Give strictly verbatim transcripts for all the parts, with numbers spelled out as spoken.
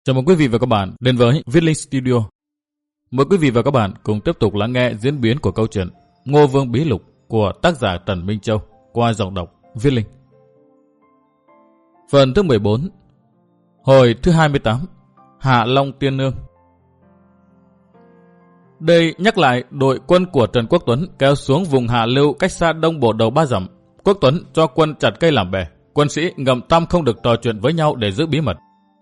Chào mừng quý vị và các bạn đến với Viết Linh Studio. Mời quý vị và các bạn cùng tiếp tục lắng nghe diễn biến của câu chuyện Ngô Vương Bí Lục của tác giả Trần Minh Châu qua giọng đọc Viết Linh. Phần thứ mười bốn, hồi thứ hai mươi tám, Hạ Long Tiên Nương. Đây nhắc lại đội quân của Trần Quốc Tuấn kéo xuống vùng Hạ Lưu cách xa Đông Bộ Đầu ba dặm. Quốc Tuấn cho quân chặt cây làm bè, quân sĩ ngầm tâm không được trò chuyện với nhau để giữ bí mật.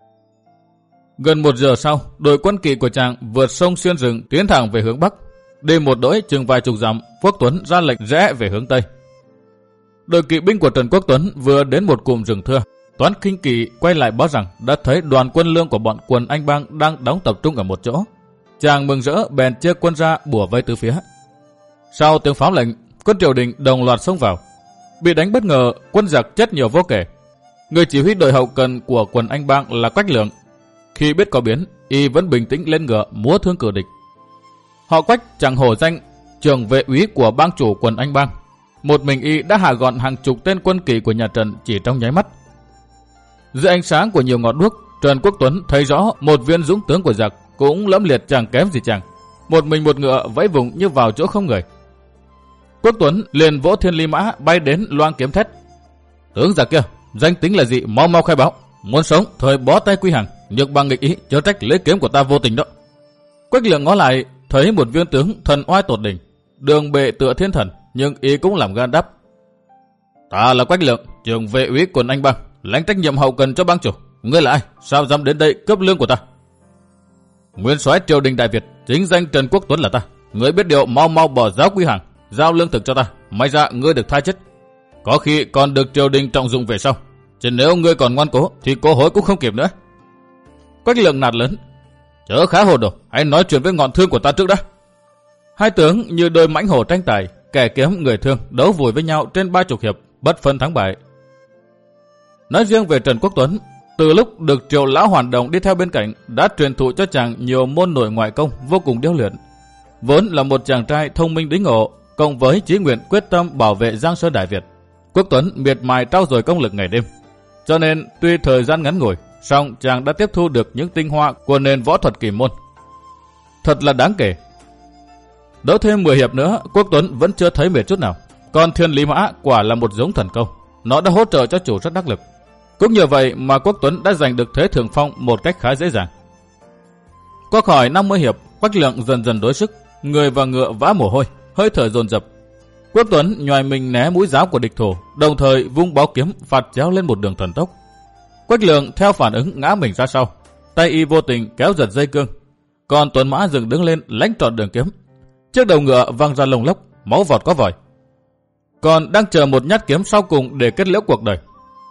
Gần một giờ sau, đội quân kỵ của chàng vượt sông xuyên rừng tiến thẳng về hướng Bắc. Đi một đỗi chừng vài chục dặm, Quốc Tuấn ra lệnh rẽ về hướng Tây. Đội kỵ binh của Trần Quốc Tuấn vừa đến một cụm rừng thưa. Toán Khinh Kỵ quay lại báo rằng đã thấy đoàn quân lương của bọn Quần Anh Bang đang đóng tập trung ở một chỗ. Chàng mừng rỡ bèn chia quân ra bủa vây tứ phía. Sau tiếng pháo lệnh, quân triều đình đồng loạt xông vào. Bị đánh bất ngờ, quân giặc chết nhiều vô kể. Người chỉ huy đội hậu cần của Quần Anh Bang là Quách Lượng. Khi biết có biến, y vẫn bình tĩnh lên ngựa múa thương cử địch. Họ Quách chẳng hổ danh trưởng vệ úy của bang chủ Quần Anh Bang. Một mình y đã hạ gọn hàng chục tên quân kỵ của nhà Trần chỉ trong nháy mắt. Dưới ánh sáng của nhiều ngọn đuốc, Trần Quốc Tuấn thấy rõ một viên dũng tướng của giặc cũng lẫm liệt chẳng kém gì chàng. Một mình một ngựa vẫy vùng như vào chỗ không người. Quốc Tuấn liền vỗ thiên lý mã bay đến loang kiếm thét: "Tướng giặc kia, danh tính là gì, mau mau khai báo. Muốn sống thời bó tay quy hàng, nhược bằng nghịch ý, chớ trách lấy kiếm của ta vô tình đó." Quách Lượng ngó lại thấy một viên tướng thần oai tột đỉnh, đường bệ tựa thiên thần, nhưng ý cũng làm gan đáp: "Ta là Quách Lượng, trưởng vệ úy Quần Anh Bang, lãnh trách nhiệm hậu cần cho bang chủ. Ngươi là ai? Sao dám đến đây cướp lương của ta?" "Nguyên soái triều đình Đại Việt, chính danh Trần Quốc Tuấn là ta. Ngươi biết điều, mau mau bỏ giáo quy hàng, giao lương thực cho ta. May ra ngươi được tha chết, có khi còn được triều đình trọng dụng về sau. Chứ nếu ngươi còn ngoan cố thì cố hối cũng không kịp nữa." Quách Lượng nạt lớn: "Chớ khá hồ đồ, hãy nói chuyện với ngọn thương của ta trước đã." Hai tướng như đôi mãnh hổ tranh tài, kẻ kiếm người thương đấu vùi với nhau trên ba chục hiệp, bất phân thắng bại. Nói riêng về Trần Quốc Tuấn, từ lúc được Triệu lão Hoàn Đồng đi theo bên cạnh đã truyền thụ cho chàng nhiều môn nội ngoại công vô cùng điêu luyện. Vốn là một chàng trai thông minh đĩnh ngộ, cộng với chí nguyện quyết tâm bảo vệ Giang Sơn Đại Việt, Quốc Tuấn miệt mài trau dồi công lực ngày đêm. Cho nên tuy thời gian ngắn ngủi, song chàng đã tiếp thu được những tinh hoa của nền võ thuật kỳ môn. Thật là đáng kể. Đấu thêm mười hiệp nữa, Quốc Tuấn vẫn chưa thấy mệt chút nào. Còn thiên lý mã quả là một giống thần công, nó đã hỗ trợ cho chủ rất đắc lực. Cũng nhờ vậy mà Quốc Tuấn đã giành được thế thượng phong một cách khá dễ dàng. Qua khỏi năm mươi hiệp, Quách Lượng dần dần đối sức, người và ngựa vã mồ hôi, hơi thở dồn dập. Quốc Tuấn nhoài mình né mũi giáo của địch thủ, đồng thời vung báu kiếm phạt chéo lên một đường thần tốc. Quách Lượng theo phản ứng ngã mình ra sau, tay y vô tình kéo giật dây cương, còn Tuấn Mã dừng đứng lên lãnh trọn đường kiếm. Chiếc đầu ngựa văng ra lồng lốc, máu vọt có vòi. Còn đang chờ một nhát kiếm sau cùng để kết liễu cuộc đời.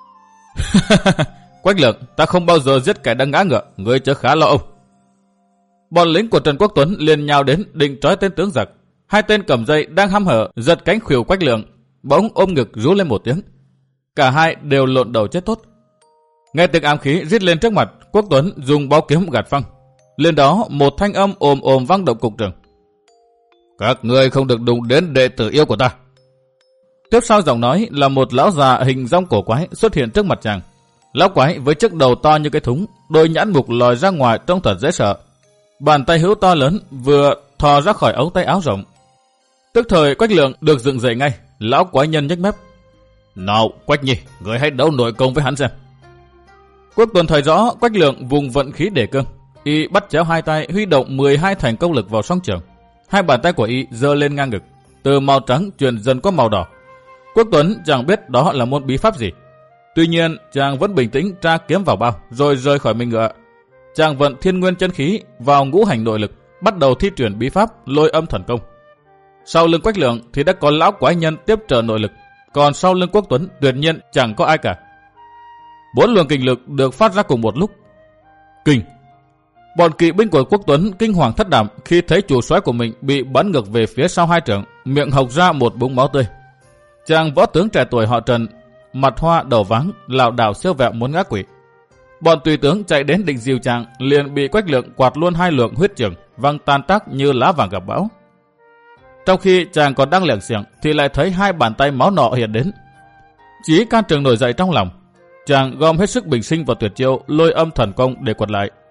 "Quách Lượng, ta không bao giờ giết kẻ đang ngã ngựa, ngươi chớ khá lo ông." Bọn lính của Trần Quốc Tuấn liền nhào đến định trói tên tướng giặc. Hai tên cầm dây đang hăm hở giật cánh khuỷu Quách Lượng, bỗng ôm ngực rú lên một tiếng. Cả hai đều lộn đầu chết tốt. Nghe tiếng ám khí rít lên trước mặt, Quốc Tuấn dùng báu kiếm gạt phăng. Lên đó một thanh âm ồm ồm vang động cục trường: "Các ngươi không được đụng đến đệ tử yêu của ta." Tiếp sau giọng nói là một lão già hình rong cổ quái xuất hiện trước mặt chàng. Lão quái với chiếc đầu to như cái thúng, đôi nhãn mục lòi ra ngoài trông thật dễ sợ. Bàn tay hữu to lớn vừa thò ra khỏi ống tay áo rộng. Tức thời Quách Lượng được dựng dậy ngay. Lão quái nhân nhếch mép: "Nào Quách Nhi, người hãy đấu nội công với hắn xem." Quốc Tuấn thấy rõ Quách Lượng vùng vận khí để cương, y bắt chéo hai tay huy động mười hai thành công lực vào song trường. Hai bàn tay của y giơ lên ngang ngực, từ màu trắng chuyển dần qua màu đỏ. Quốc Tuấn chẳng biết đó là môn bí pháp gì. Tuy nhiên chàng vẫn bình tĩnh tra kiếm vào bao rồi rời khỏi mình ngựa. Chàng vận thiên nguyên chân khí vào ngũ hành nội lực, bắt đầu thi triển bí pháp lôi âm thần công. Sau lưng Quách Lượng thì đã có lão quái nhân tiếp trợ nội lực, còn sau lưng Quốc Tuấn tuyệt nhiên chẳng có ai cả. Bốn luồng kình lực được phát ra cùng một lúc. Kình! Bọn kỵ binh của Quốc Tuấn kinh hoàng thất đảm khi thấy chủ soái của mình bị bắn ngược về phía sau hai trượng, miệng hộc ra một búng máu tươi. Chàng võ tướng trẻ tuổi họ Trần, mặt hoa đầu váng, lảo đảo siêu vẹo muốn ngã quỵ. Bọn tùy tướng chạy đến định dìu chàng, liền bị Quách Lượng quạt luôn hai lượng huyết trường, văng tan tác như lá vàng gặp bão. Trong khi chàng còn đang lẻng xiềng thì lại thấy hai bàn tay máu nọ hiện đến. Chí can trường nổi dậy trong lòng, chàng gom hết sức bình sinh vào tuyệt chiêu lôi âm thần công để quật lại.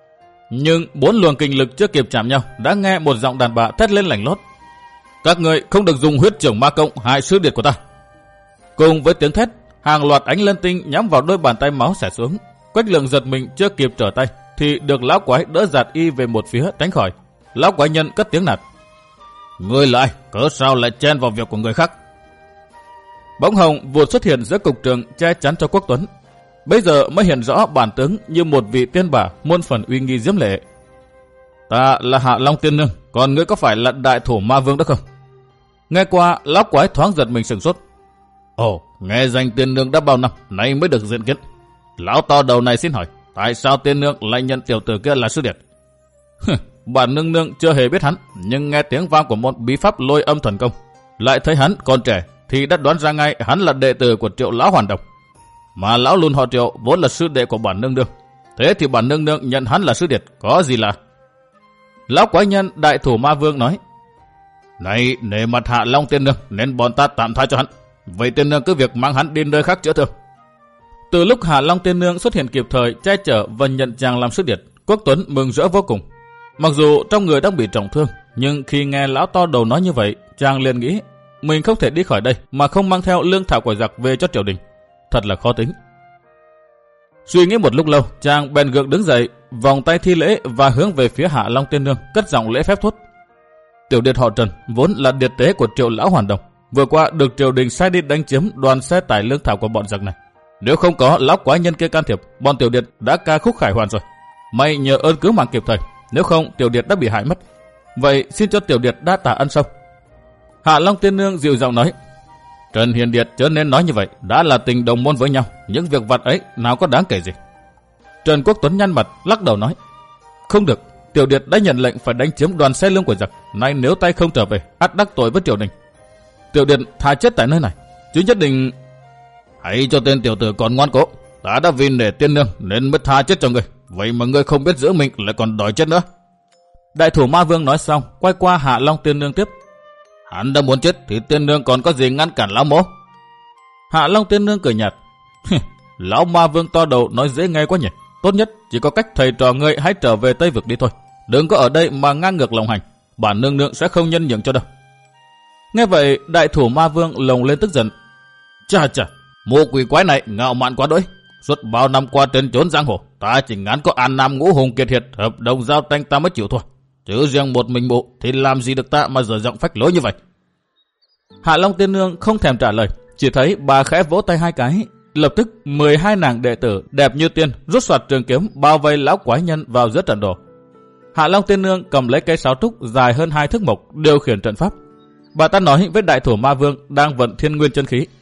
Nhưng bốn luồng kinh lực chưa kịp chạm nhau đã nghe một giọng đàn bà thét lên lành lót: các người không được dùng huyết trưởng ma công hại sư điệt của ta. Cùng với tiếng thét, hàng loạt ánh lân tinh nhắm vào đôi bàn tay máu xẻ xuống. Quách Lượng giật mình chưa kịp trở tay thì được lão quái đỡ giạt y về một phía tránh khỏi. Lão quái nhân cất tiếng nạt: ngươi là ai, cớ sao lại chen vào việc của người khác? Bỗng hồng vụt xuất hiện giữa cục trường che chắn cho Quốc Tuấn. Bây giờ mới hiện rõ bản tướng như một vị tiên bà muôn phần uy nghi diễm lệ. Ta là Hạ Long Tiên Nương, còn ngươi có phải là đại thủ ma vương đó không? Nghe qua, lão quái thoáng giật mình sửng sốt. Ồ, nghe danh Tiên Nương đã bao năm, nay mới được diện kiến. Lão to đầu này xin hỏi, tại sao Tiên Nương lại nhận tiểu tử kia là sư điệt? Bản nương nương chưa hề biết hắn, nhưng nghe tiếng vang của môn bí pháp lôi âm thần công, lại thấy hắn còn trẻ, thì đã đoán ra ngay hắn là đệ tử của Triệu lão hoàn đồng. Mà lão luôn họ Triệu vốn là sư đệ của bản nương nương, thế thì bản nương nương nhận hắn là sư điệt có gì lạ? Lão quái nhân đại thủ ma vương nói: này, nể mặt Hạ Long Tiên Nương nên bọn ta tạm tha cho hắn. Vậy Tiên Nương cứ việc mang hắn đi nơi khác chữa thương. Từ lúc Hạ Long Tiên Nương xuất hiện kịp thời che chở và nhận chàng làm sư điệt, Quốc Tuấn mừng rỡ vô cùng. Mặc dù trong người đang bị trọng thương, nhưng khi nghe lão to đầu nói như vậy, chàng liền nghĩ mình không thể đi khỏi đây mà không mang theo lương thảo của giặc về cho triều đình. Thật là khó tính. Suy nghĩ một lúc lâu, chàng bèn gượng đứng dậy, vòng tay thi lễ và hướng về phía Hạ Long Tiên Nương, cất giọng lễ phép thốt: tiểu điệt họ Trần vốn là điệt tế của Triệu lão hoàn đồng, vừa qua được triều đình sai đi đánh chiếm đoàn xe tải lương thảo của bọn giặc này. Nếu không có lão quái nhân kia can thiệp, bọn tiểu điệt đã ca khúc khải hoàn rồi. May nhờ ơn cứu mạng kịp thời, nếu không tiểu điệt đã bị hại mất. Vậy xin cho tiểu điệt đa tạ ân sâu. Hạ Long Tiên Nương dịu giọng nói: Trần Hiền Điệt chớ nên nói như vậy, đã là tình đồng môn với nhau, những việc vặt ấy nào có đáng kể gì. Trần Quốc Tuấn nhăn mặt lắc đầu nói: không được, tiểu điệt đã nhận lệnh phải đánh chiếm đoàn xe lương của giặc, nay nếu tay không trở về, ắt đắc tội với triều đình. Tiểu điệt thà chết tại nơi này, chứ nhất định. Hãy cho tên tiểu tử còn ngoan cố, ta đã vì nể Tiên Nương nên mới tha chết cho ngươi, vậy mà ngươi không biết giữ mình lại còn đòi chết nữa. Đại thủ ma vương nói xong, quay qua Hạ Long Tiên Nương tiếp: hắn đã muốn chết thì Tiên Nương còn có gì ngăn cản lão mỗ? Hạ Long Tiên Nương cười nhạt: lão ma vương to đầu nói dễ nghe quá nhỉ. Tốt nhất chỉ có cách thầy trò ngươi hãy trở về Tây Vực đi thôi, đừng có ở đây mà ngang ngược lòng hành, bản nương nương sẽ không nhân nhượng cho đâu. Nghe vậy, đại thủ ma vương lồng lên tức giận: chà chà, mụ quỷ quái này ngạo mạn quá đỗi. Suốt bao năm qua trên chốn giang hồ, ta chỉ ngán có An Nam Ngũ Hùng kiệt hiệt hợp đồng giao tranh ta mới chịu thôi, chứ riêng một mình mụ thì làm gì được ta mà dở giọng phách lối như vậy. Hạ Long Tiên Nương không thèm trả lời, chỉ thấy bà khẽ vỗ tay hai cái, lập tức mười hai nàng đệ tử đẹp như tiên rút soạt trường kiếm bao vây lão quái nhân vào giữa trận đồ. Hạ Long Tiên Nương cầm lấy cây sáo trúc dài hơn hai thước mộc điều khiển trận pháp. Bà ta nói với đại thủ ma vương đang vận thiên nguyên chân khí: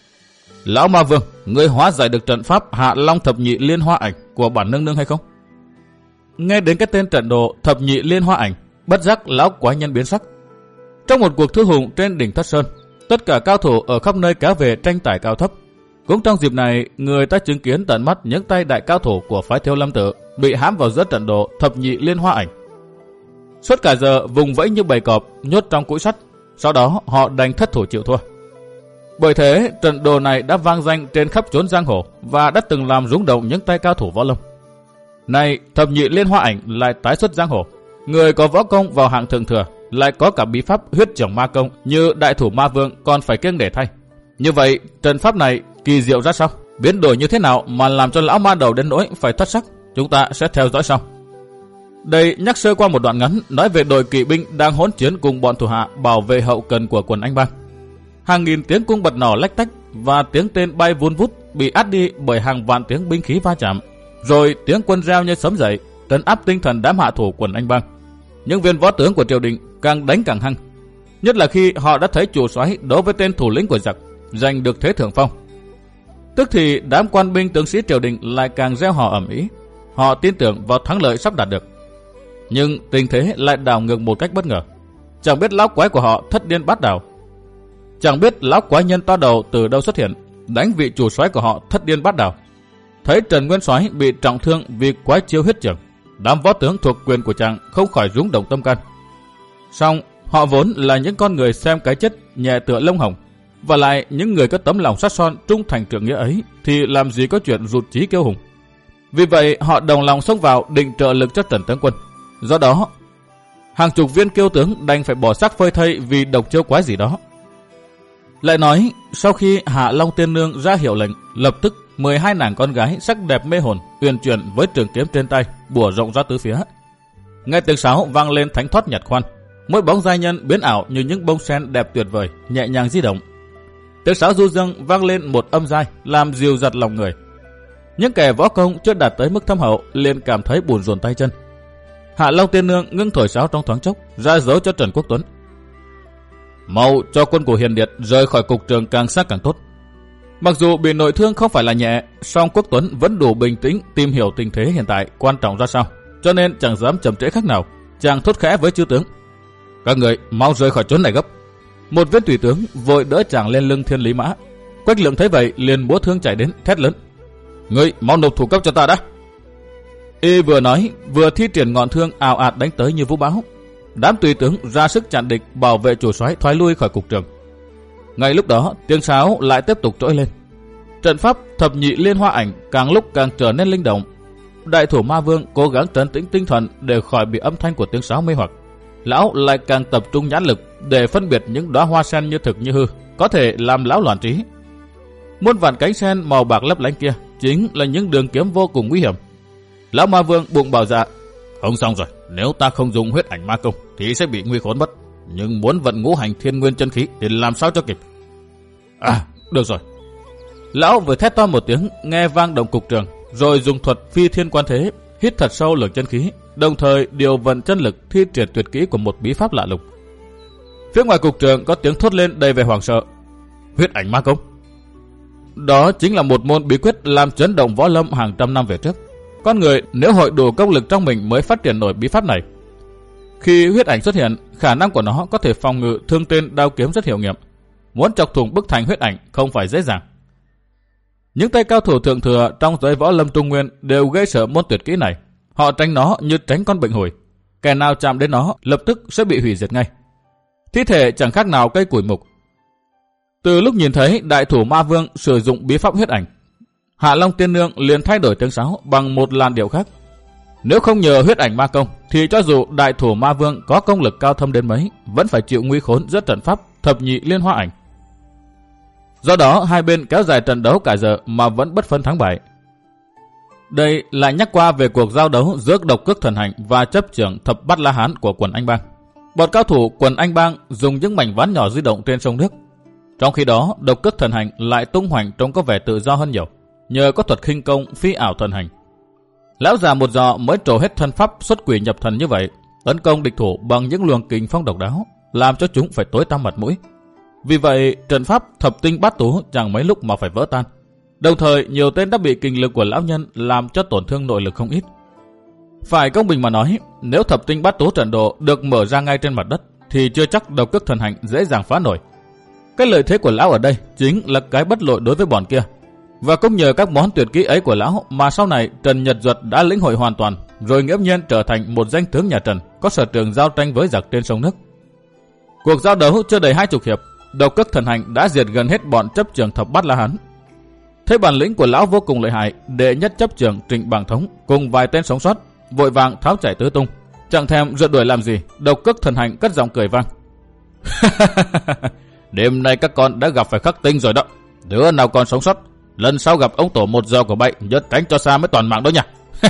lão ma vương, ngươi hóa giải được trận pháp Hạ Long thập nhị liên hoa ảnh của bản nương nương hay không? Nghe đến cái tên trận đồ thập nhị liên hoa ảnh, bất giác lão quái nhân biến sắc. Trong một cuộc thư hùng trên đỉnh Thất Sơn, tất cả cao thủ ở khắp nơi kéo về tranh tài cao thấp. Cũng trong dịp này, người ta chứng kiến tận mắt những tay đại cao thủ của phái Thiếu Lâm Tự bị hãm vào giữa trận đồ thập nhị liên hoa ảnh. Suốt cả giờ vùng vẫy như bầy cọp nhốt trong cũi sắt, sau đó họ đành thất thủ chịu thua. Bởi thế, trận đồ này đã vang danh trên khắp chốn giang hồ và đã từng làm rung động những tay cao thủ võ lâm. Nay, thập nhị liên hoa ảnh lại tái xuất giang hồ, người có võ công vào hạng thượng thừa, lại có cả bí pháp huyết trưởng ma công như đại thủ ma vương còn phải kiêng để thay. Như vậy, trận pháp này kỳ diệu ra sao? Biến đổi như thế nào mà làm cho lão ma đầu đến nỗi phải thất sắc? Chúng ta sẽ theo dõi sau. Đây nhắc sơ qua một đoạn ngắn nói về đội kỵ binh đang hỗn chiến cùng bọn thủ hạ bảo vệ hậu cần của quần Anh Bang. Hàng nghìn tiếng cung bật nỏ lách tách và tiếng tên bay vun vút bị át đi bởi hàng vạn tiếng binh khí va chạm, rồi tiếng quân reo như sấm dậy, trấn áp tinh thần đám hạ thủ quần Anh Bang. Những viên võ tướng của triều đình càng đánh càng hăng, nhất là khi họ đã thấy chủ soái đối với tên thủ lĩnh của giặc giành được thế thượng phong. Tức thì đám quan binh tướng sĩ triều đình lại càng reo hò ầm ĩ, họ tin tưởng vào thắng lợi sắp đạt được. Nhưng tình thế lại đảo ngược một cách bất ngờ. Chẳng biết lão quái của họ thất điên bát đảo, chẳng biết lão quái nhân to đầu từ đâu xuất hiện, đánh vị chủ soái của họ thất điên bát đảo. Thấy Trần Nguyên Soái bị trọng thương vì quái chiêu huyết trưởng, đám võ tướng thuộc quyền của chàng không khỏi rúng động tâm can. Song họ vốn là những con người xem cái chết nhẹ tựa lông hồng, và lại những người có tấm lòng sắt son trung thành trượng nghĩa ấy thì làm gì có chuyện rụt chí kiêu hùng. Vì vậy họ đồng lòng xông vào định trợ lực cho Trần tướng quân. Do đó, hàng chục viên kiêu tướng đành phải bỏ xác phơi thây vì độc chiêu quái gì đó. Lại nói, sau khi Hạ Long Tiên Nương ra hiệu lệnh, lập tức mười hai nàng con gái sắc đẹp mê hồn uyển chuyển với trường kiếm trên tay bủa rộng ra tứ phía. Nghe tiếng sáo vang lên thánh thoát nhật khoan, mỗi bóng giai nhân biến ảo như những bông sen đẹp tuyệt vời nhẹ nhàng di động. Tiếng sáo du dương vang lên một âm giai làm dịu dặt lòng người. Những kẻ võ công chưa đạt tới mức thâm hậu liền cảm thấy buồn rồn tay chân. Hạ Long Tiên Nương ngưng thổi sáo trong thoáng chốc, ra dấu cho Trần Quốc Tuấn: mau cho quân của Hiền Điệt rời khỏi cục trường càng xa càng tốt. Mặc dù bị nội thương không phải là nhẹ, song Quốc Tuấn vẫn đủ bình tĩnh tìm hiểu tình thế hiện tại quan trọng ra sao, cho nên chẳng dám chậm trễ khác nào. Chàng thốt khẽ với chư tướng: các người mau rời khỏi chốn này gấp. Một viên tùy tướng vội đỡ chàng lên lưng Thiên Lý Mã. Quách Lượng thấy vậy liền múa thương chạy đến thét lớn: ngươi mau nộp thủ cấp cho ta đã. Y vừa nói vừa thi triển ngọn thương ào ạt đánh tới như vũ bão. Đám tùy tướng ra sức chặn địch bảo vệ chủ soái thoái lui khỏi cục trường. Ngay lúc đó tiếng sáo lại tiếp tục trỗi lên. Trận pháp thập nhị liên hoa ảnh càng lúc càng trở nên linh động. Đại thủ Ma Vương cố gắng trấn tĩnh tinh thần để khỏi bị âm thanh của tiếng sáo mê hoặc. Lão lại càng tập trung nhãn lực để phân biệt những đóa hoa sen như thực như hư, có thể làm lão loạn trí. Muôn vạn cánh sen màu bạc lấp lánh kia chính là những đường kiếm vô cùng nguy hiểm. Lão Ma Vương bụng bảo dạ: không xong rồi, nếu ta không dùng huyết ảnh ma công thì sẽ bị nguy khốn mất. Nhưng muốn vận ngũ hành thiên nguyên chân khí thì làm sao cho kịp. À, được rồi. Lão vừa thét to một tiếng, nghe vang động cục trường, rồi dùng thuật phi thiên quan thế, hít thật sâu lượng chân khí, đồng thời điều vận chân lực thi triển tuyệt kỹ của một bí pháp lạ lùng. Phía ngoài cục trường có tiếng thốt lên đầy vẻ hoảng sợ: huyết ảnh ma công. Đó chính là một môn bí quyết làm chấn động võ lâm hàng trăm năm về trước. Con người nếu hội đủ công lực trong mình mới phát triển nổi bí pháp này. Khi huyết ảnh xuất hiện, khả năng của nó có thể phòng ngự thương tên đao kiếm rất hiệu nghiệm. Muốn chọc thủng bức thành huyết ảnh không phải dễ dàng. Những tay cao thủ thượng thừa trong giới võ lâm Trung Nguyên đều gây sợ môn tuyệt kỹ này. Họ tránh nó như tránh con bệnh hủi. Kẻ nào chạm đến nó lập tức sẽ bị hủy diệt ngay. Thi thể chẳng khác nào cây củi mục. Từ lúc nhìn thấy đại thủ Ma Vương sử dụng bí pháp huyết ảnh, Hạ Long Tiên Nương liền thay đổi tiếng sáo bằng một làn điệu khác. Nếu không nhờ huyết ảnh ma công thì cho dù đại thủ Ma Vương có công lực cao thâm đến mấy vẫn phải chịu nguy khốn giữa trận pháp thập nhị liên hoa ảnh. Do đó hai bên kéo dài trận đấu cả giờ mà vẫn bất phân thắng bại. Đây lại nhắc qua về cuộc giao đấu giữa Độc Cước Thần Hành và chấp trưởng Thập Bát La Hán của quần Anh Bang. Bọn cao thủ quần Anh Bang dùng những mảnh ván nhỏ di động trên sông nước. Trong khi đó Độc Cước Thần Hành lại tung hoành trông có vẻ tự do hơn nhiều, nhờ có thuật khinh công phi ảo thần hành. Lão già một giò mới trổ hết thân pháp xuất quỷ nhập thần như vậy, tấn công địch thủ bằng những luồng kình phong độc đáo, làm cho chúng phải tối tăm mặt mũi. Vì vậy trận pháp thập tinh bát tú chẳng mấy lúc mà phải vỡ tan. Đồng thời nhiều tên đã bị kình lực của lão nhân làm cho tổn thương nội lực không ít. Phải công bình mà nói, nếu thập tinh bát tú trận đồ được mở ra ngay trên mặt đất thì chưa chắc Độc Cước Thần Hành dễ dàng phá nổi. Cái lợi thế của lão ở đây chính là cái bất lợi đối với bọn kia. Và cũng nhờ các món tuyệt kỹ ấy của lão mà sau này Trần Nhật Duật đã lĩnh hội hoàn toàn, rồi nghiễm nhiên trở thành một danh tướng nhà Trần, có sở trường giao tranh với giặc trên sông nước. Cuộc giao đấu chưa đầy hai chục hiệp, Độc Cước Thần Hành đã diệt gần hết bọn chấp trưởng Thập Bát La Hán. Thấy bản lĩnh của lão vô cùng lợi hại, đệ nhất chấp trưởng Trịnh Bàng Thống cùng vài tên sống sót vội vàng tháo chạy tứ tung, chẳng thèm rượt đuổi làm gì. Độc Cước Thần Hành cất giọng cười vang: đêm nay các con đã gặp phải khắc tinh rồi đó. Đứa nào còn sống sót, lần sau gặp ông tổ một giờ của bậy nhớ tránh cho xa mới toàn mạng đó nha.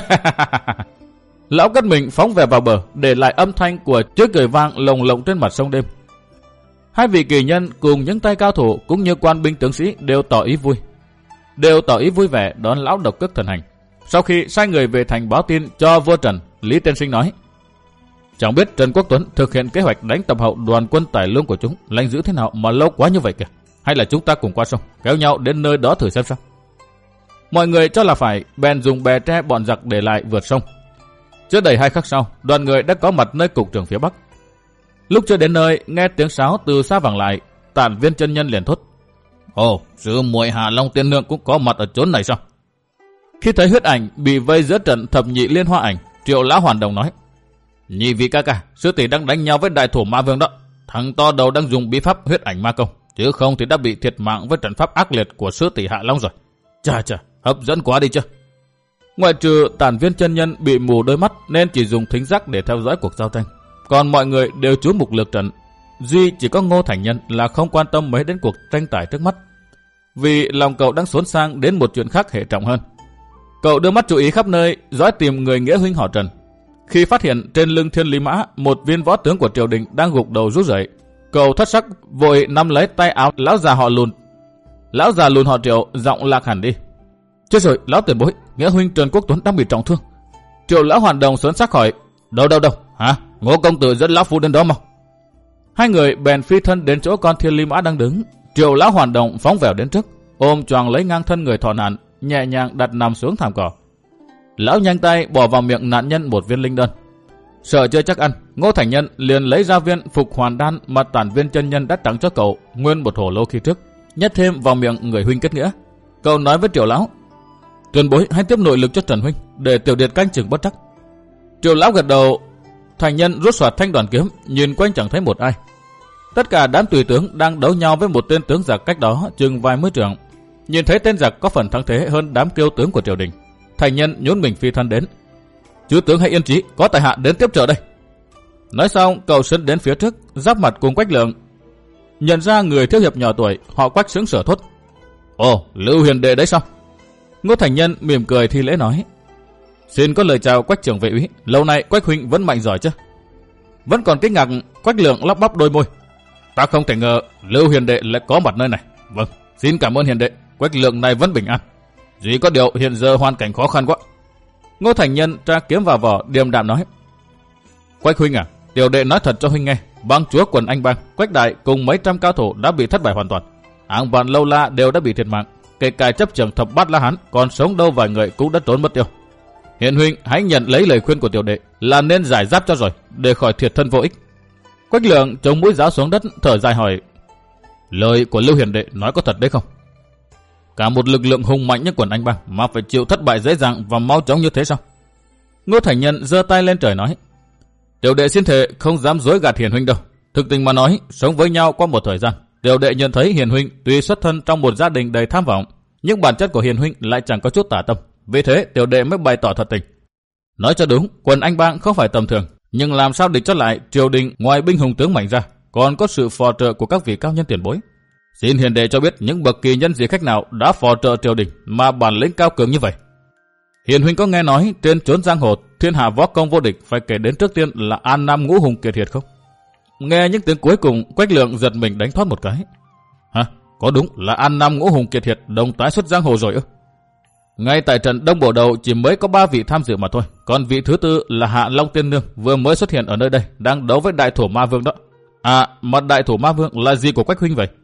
Lão cất mình phóng về vào bờ, để lại âm thanh của chiếc cười vang lồng lộng trên mặt sông đêm. Hai vị kỳ nhân cùng những tay cao thủ cũng như quan binh tướng sĩ đều tỏ ý vui, đều tỏ ý vui vẻ đón lão Độc Cước Thần Hành. Sau khi sai người về thành báo tin cho vua Trần, Lý Tiên Sinh nói: chẳng biết Trần Quốc Tuấn thực hiện kế hoạch đánh tập hậu đoàn quân Tải Lương của chúng lành dữ thế nào mà lâu quá như vậy kìa. Hay là chúng ta cùng qua sông, kéo nhau đến nơi đó thử xem sao. Mọi người cho là phải, bèn dùng bè tre bọn giặc để lại vượt sông. Chưa đầy hai khắc sau, đoàn người đã có mặt nơi cục trường phía bắc. Lúc chưa đến nơi, nghe tiếng sáo từ xa vẳng lại, Tản Viên chân nhân liền thốt: ồ, sư muội Hạ Long Tiên Nương cũng có mặt ở chốn này sao? Khi thấy huyết ảnh bị vây giữa trận thập nhị liên hoa ảnh, Triệu Lão Hoàn Đồng nói: nhị vị ca ca, sư tỷ đang đánh nhau với đại thủ Ma Vương đó. Thằng to đầu đang dùng bí pháp huyết ảnh ma công, chứ không thì đã bị thiệt mạng với trận pháp ác liệt của sư tỷ Hạ Long rồi. Chà chà, hấp dẫn quá đi chứ. Ngoại trừ Tản Viên chân nhân bị mù đôi mắt nên chỉ dùng thính giác để theo dõi cuộc giao tranh, còn mọi người đều chú mục lược trận. Duy chỉ có Ngô Thành Nhân là không quan tâm mấy đến cuộc tranh tài trước mắt, vì lòng cậu đang xốn sang đến một chuyện khác hệ trọng hơn. Cậu đưa mắt chú ý khắp nơi, dõi tìm người nghĩa huynh họ Trần. Khi phát hiện trên lưng Thiên Lý Mã một viên võ tướng của triều đình đang gục đầu rút rẩy, cậu thất sắc vội nắm lấy tay áo lão già họ Lùn. Lão già Lùn họ Triệu giọng lạc hẳn đi. Chết rồi, lão tiền bối, nghĩa huynh Trần Quốc Tuấn đang bị trọng thương. Triệu lão Hoàn Đồng xuân sắc hỏi, đâu đâu đâu, hả? Ngô công tử dẫn lão phu đến đó mau. Hai người bèn phi thân đến chỗ con Thiên Lý Mã đang đứng. Triệu lão Hoàn Đồng phóng vèo đến trước, ôm choàng lấy ngang thân người thọ nạn, nhẹ nhàng đặt nằm xuống thảm cỏ. Lão nhanh tay bỏ vào miệng nạn nhân một viên linh đơn. Sợ chưa chắc ăn, Ngô Thành Nhân liền lấy ra viên phục hoàn đan mà Tản Viên chân nhân đã tặng cho cậu nguyên một hồ lô khi trước, nhét thêm vào miệng người huynh kết nghĩa. Cậu nói với Triệu lão, Trần bối hãy tiếp nội lực cho Trần huynh để tiểu điệt canh chừng bất trắc. Triệu lão gật đầu. Thành Nhân rút xoạt thanh đoàn kiếm, nhìn quanh chẳng thấy một ai. Tất cả đám tùy tướng đang đấu nhau với một tên tướng giặc cách đó chừng vài mươi trượng. Nhìn thấy tên giặc có phần thắng thế hơn đám kiêu tướng của triều đình, Thành Nhân nhún mình phi thân đến. Chứ tướng hãy yên trí, có tại hạ đến tiếp trợ đây. Nói xong, cậu sấn đến phía trước, giáp mặt cùng Quách Lượng. Nhận ra người thiếu hiệp nhỏ tuổi, họ Quách sững sờ thốt. Ồ, Lưu Hiền đệ đấy sao? Ngô Thành Nhân mỉm cười thi lễ nói, xin có lời chào Quách trưởng vệ úy, lâu nay Quách huynh vẫn mạnh giỏi chứ? Vẫn còn kinh ngạc, Quách Lượng lắp bắp đôi môi. Ta không thể ngờ Lưu Hiền đệ lại có mặt nơi này. Vâng, xin cảm ơn hiền đệ, Quách Lượng này vẫn bình an. Duy có điều hiện giờ hoàn cảnh khó khăn quá. Ngô Thành Nhân tra kiếm vào vỏ, điềm đạm nói, Quách huynh à, tiểu đệ nói thật cho huynh nghe, bang chúa quần Anh Bang, Quách Đại cùng mấy trăm cao thủ đã bị thất bại hoàn toàn. Hàng vạn lâu la đều đã bị thiệt mạng, kể cả chấp trưởng thập bát La Hán còn sống đâu vài người cũng đã trốn mất tiêu. Hiện huynh hãy nhận lấy lời khuyên của tiểu đệ là nên giải giáp cho rồi, để khỏi thiệt thân vô ích. Quách Lượng chống mũi giáo xuống đất, thở dài hỏi, lời của Lưu Hiền đệ nói có thật đấy không? Cả một lực lượng hùng mạnh như quần Anh Bang mà phải chịu thất bại dễ dàng và mau chóng như thế sao? Ngô Thành Nhân giơ tay lên trời nói, tiểu đệ xin thề không dám dối gạt hiền huynh đâu. Thực tình mà nói, sống với nhau qua một thời gian, tiểu đệ nhận thấy hiền huynh tuy xuất thân trong một gia đình đầy tham vọng, nhưng bản chất của hiền huynh lại chẳng có chút tà tâm. Vì thế tiểu đệ mới bày tỏ thật tình. Nói cho đúng, quần Anh Bang không phải tầm thường, nhưng làm sao địch cho lại triều đình ngoài binh hùng tướng mạnh ra, còn có sự phò trợ của các vị cao nhân tiền bối. Xin hiền đệ cho biết những bậc kỳ nhân dị khách nào đã phò trợ triều đình mà bản lĩnh cao cường như vậy. Hiền huynh có nghe nói trên chốn giang hồ thiên hạ võ công vô địch phải kể đến trước tiên là An Nam Ngũ Hùng Kiệt Hiệt không? Nghe những tiếng cuối cùng, Quách Lượng giật mình đánh thoát một cái. Hả? Có đúng là An Nam Ngũ Hùng Kiệt Hiệt đồng tái xuất giang hồ rồi ư? Ngay tại trận Đông Bổ Đầu chỉ mới có ba vị tham dự mà thôi, còn vị thứ tư là Hạ Long Tiên Nương vừa mới xuất hiện ở nơi đây, đang đấu với Đại Thủ Ma Vương đó. À, mà Đại Thủ Ma Vương là gì của Quách huynh vậy?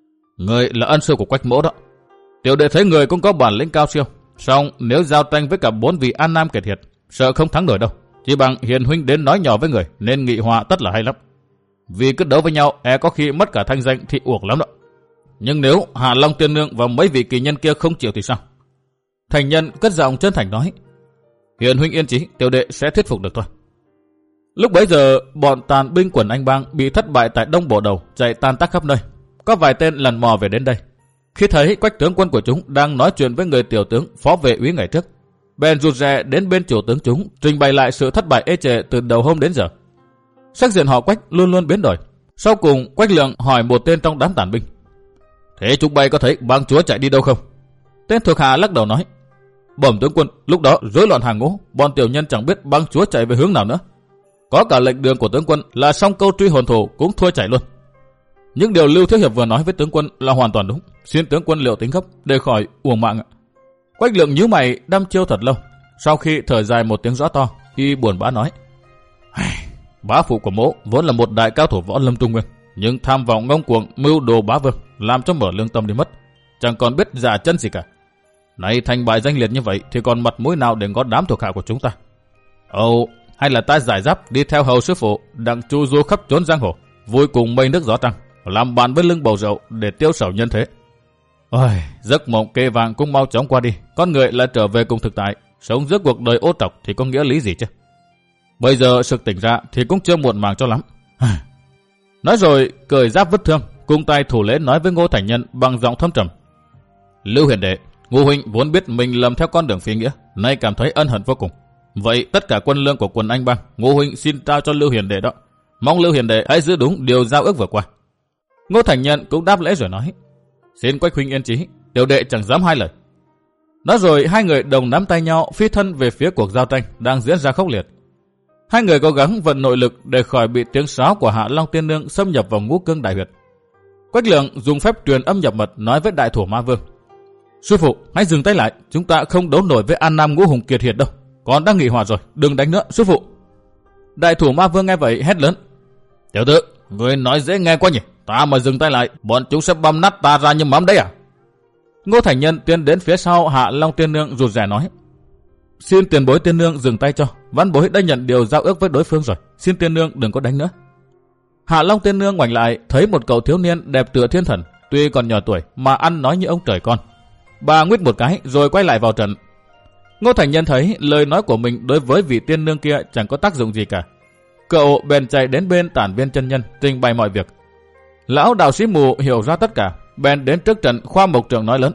Người là ân sư của Quách mỗ đó. Tiểu đệ thấy người cũng có bản lĩnh cao siêu, song nếu giao tranh với cả bốn vị An Nam Kiệt Hiệt, sợ không thắng nổi đâu. Chỉ bằng hiền huynh đến nói nhỏ với người, nên nghị hòa tất là hay lắm. Vì cứ đấu với nhau, e có khi mất cả thanh danh thì uổng lắm đó. Nhưng nếu Hạ Long Tiên Nương và mấy vị kỳ nhân kia không chịu thì sao? Thành Nhân cất giọng chân thành nói, hiền huynh yên chí, tiểu đệ sẽ thuyết phục được thôi. Lúc bấy giờ, bọn tàn binh quần Anh Bang bị thất bại tại Đông Bổ Đầu, chạy tan tác khắp nơi. Có vài tên lần mò về đến đây. Khi thấy Quách tướng quân của chúng đang nói chuyện với người tiểu tướng phó vệ úy ngày trước, bèn rụt rè đến bên chủ tướng chúng, trình bày lại sự thất bại ê chề từ đầu hôm đến giờ. Sắc diện họ Quách luôn luôn biến đổi. Sau cùng, Quách Lượng hỏi một tên trong đám tàn binh, thế chúng bay có thấy bang chúa chạy đi đâu không? Tên thuộc hạ lắc đầu nói, bẩm tướng quân, lúc đó rối loạn hàng ngũ, bọn tiểu nhân chẳng biết bang chúa chạy về hướng nào nữa. Có cả lệnh đường của tướng quân là xong câu truy hồn thủ cũng thua chạy luôn. Những điều Lưu Thiếu Hiệp vừa nói với tướng quân là hoàn toàn đúng, xin tướng quân liệu tính gấp để khỏi uổng mạng. Quách Lượng nhíu mày đăm chiêu thật lâu, sau khi thở dài một tiếng rõ to, y buồn bã nói, bá phụ của mỗ vốn là một đại cao thủ võ lâm trung nguyên, nhưng tham vọng ngông cuồng mưu đồ bá vương làm cho mở lương tâm đi mất, chẳng còn biết giả chân gì cả. Nay thành bại danh liệt như vậy thì còn mặt mũi nào để ngó đám thuộc hạ của chúng ta? Ồ, hay là ta giải giáp đi theo hầu sư phụ đặng chu du khắp chốn giang hồ, vui cùng mây nước gió trăng, làm bạn với lưng bầu rượu để tiêu xảo nhân thế. Ôi, giấc mộng kê vàng cũng mau chóng qua đi, con người lại trở về cùng thực tại, sống giữa cuộc đời ô trọc thì có nghĩa lý gì chứ? Bây giờ sực tỉnh ra thì cũng chưa muộn màng cho lắm. Nói rồi cởi giáp vứt thương, cung tay thủ lễ nói với Ngô Thành Nhân bằng giọng thâm trầm, Lưu hiền đệ, Ngô huynh vốn biết mình lầm theo con đường phi nghĩa, nay cảm thấy ân hận vô cùng. Vậy tất cả quân lương của quần Anh Bang, Ngô huynh xin trao cho Lưu Hiền Đệ đó. Mong Lưu Hiền Đệ hãy giữ đúng điều giao ước vừa qua. Ngô Thành Nhân cũng đáp lễ rồi nói: Xin Quách huynh yên chí, tiểu đệ chẳng dám hai lời. Nói rồi hai người đồng nắm tay nhau phi thân về phía cuộc giao tranh đang diễn ra khốc liệt. Hai người cố gắng vận nội lực để khỏi bị tiếng sáo của Hạ Long Tiên Nương xâm nhập vào ngũ cương đại huyệt. Quách Lượng dùng phép truyền âm nhập mật nói với đại thủ Ma Vương: Sư phụ, hãy dừng tay lại, chúng ta không đấu nổi với An Nam Ngũ Hùng kiệt hiệt đâu. Còn đang nghỉ hỏa rồi, đừng đánh nữa, sư phụ. Đại thủ Ma Vương nghe vậy hét lớn: Tiểu tử, người nói dễ nghe quá nhỉ? Ta mà dừng tay lại, bọn chúng sẽ băm nát ta ra như mắm đấy à? Ngô Thành Nhân tiến đến phía sau Hạ Long Tiên Nương rụt rè nói: Xin tiền bối tiên nương dừng tay cho, văn bối đã nhận điều giao ước với đối phương rồi, xin tiên nương đừng có đánh nữa. Hạ Long Tiên Nương ngoảnh lại thấy một cậu thiếu niên đẹp tựa thiên thần, tuy còn nhỏ tuổi mà ăn nói như ông trời con. Bà nguyết một cái rồi quay lại vào trận. Ngô Thành Nhân thấy lời nói của mình đối với vị tiên nương kia chẳng có tác dụng gì cả. Cậu bèn chạy đến bên Tản Viên chân nhân trình bày mọi việc. Lão đạo sĩ mù hiểu ra tất cả, bèn đến trước trận khoa mộc trưởng nói lớn: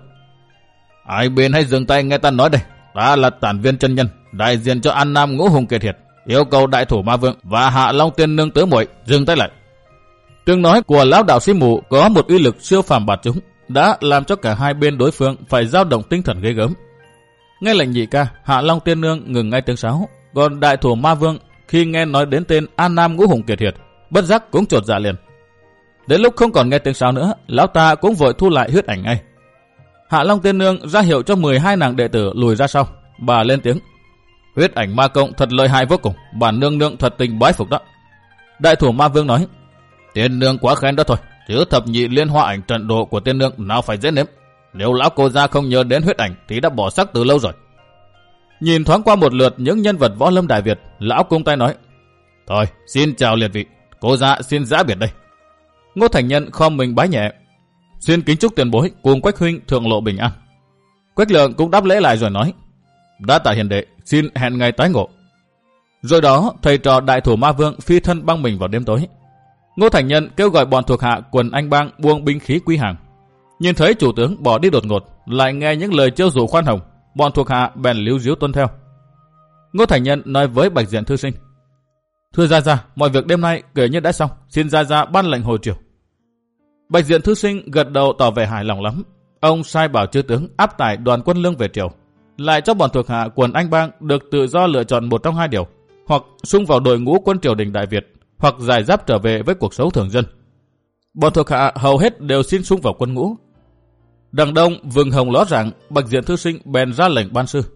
Ai bên hãy dừng tay nghe ta nói đây. Ta là Tản Viên chân nhân, đại diện cho An Nam Ngũ Hùng kiệt hiệt, yêu cầu đại thủ Ma Vương và Hạ Long Tiên Nương tứ muội dừng tay lại. Tiếng nói của lão đạo sĩ mù có một uy lực siêu phàm bạt chúng, đã làm cho cả hai bên đối phương phải dao động tinh thần ghê gớm. Nghe lệnh nhị ca, Hạ Long Tiên Nương ngừng ngay tiếng sáo, còn đại thủ Ma Vương khi nghe nói đến tên An Nam Ngũ Hùng kiệt hiệt, bất giác cũng chột dạ liền. Đến lúc không còn nghe tiếng sáo nữa, lão ta cũng vội thu lại huyết ảnh ngay. Hạ Long Tiên Nương ra hiệu cho mười hai nàng đệ tử lùi ra sau. Bà lên tiếng: Huyết ảnh ma công thật lợi hại vô cùng, bản nương nương thật tình bái phục đó. Đại thủ Ma Vương nói: Tiên nương quá khen đó thôi, chứ thập nhị liên hoa ảnh trận độ của tiên nương nào phải dễ nếm. Nếu lão cô gia không nhớ đến huyết ảnh thì đã bỏ sắc từ lâu rồi. Nhìn thoáng qua một lượt những nhân vật võ lâm Đại Việt, lão cung tay nói: Thôi, xin chào liệt vị, cô gia xin giã biệt đây. Ngô Thành Nhân khom mình bái nhẹ: Xin kính chúc tiền bối cùng Quách huynh thượng lộ bình an. Quách Lượng cũng đáp lễ lại rồi nói: Đã tạ hiền đệ, xin hẹn ngày tái ngộ. Rồi đó thầy trò đại thủ Ma Vương phi thân băng mình vào đêm tối. Ngô Thành Nhân kêu gọi bọn thuộc hạ quần Anh Bang buông binh khí quy hàng. Nhìn thấy chủ tướng bỏ đi đột ngột, lại nghe những lời trêu dụ khoan hồng, bọn thuộc hạ bèn líu díu tuân theo. Ngô Thành Nhân nói với Bạch Diện thư sinh: Thưa gia gia, mọi việc đêm nay kể như đã xong, xin gia gia ban lệnh hồi triều. Bạch Diện thư sinh gật đầu tỏ vẻ hài lòng lắm. Ông sai bảo chư tướng áp tải đoàn quân lương về triều, lại cho bọn thuộc hạ quần Anh Bang được tự do lựa chọn một trong hai điều: hoặc xung vào đội ngũ quân triều đình Đại Việt, hoặc giải giáp trở về với cuộc sống thường dân. Bọn thuộc hạ hầu hết đều xin xung vào quân ngũ. Đằng đông vừng hồng ló rạng, Bạch Diện thư sinh bèn ra lệnh ban sư.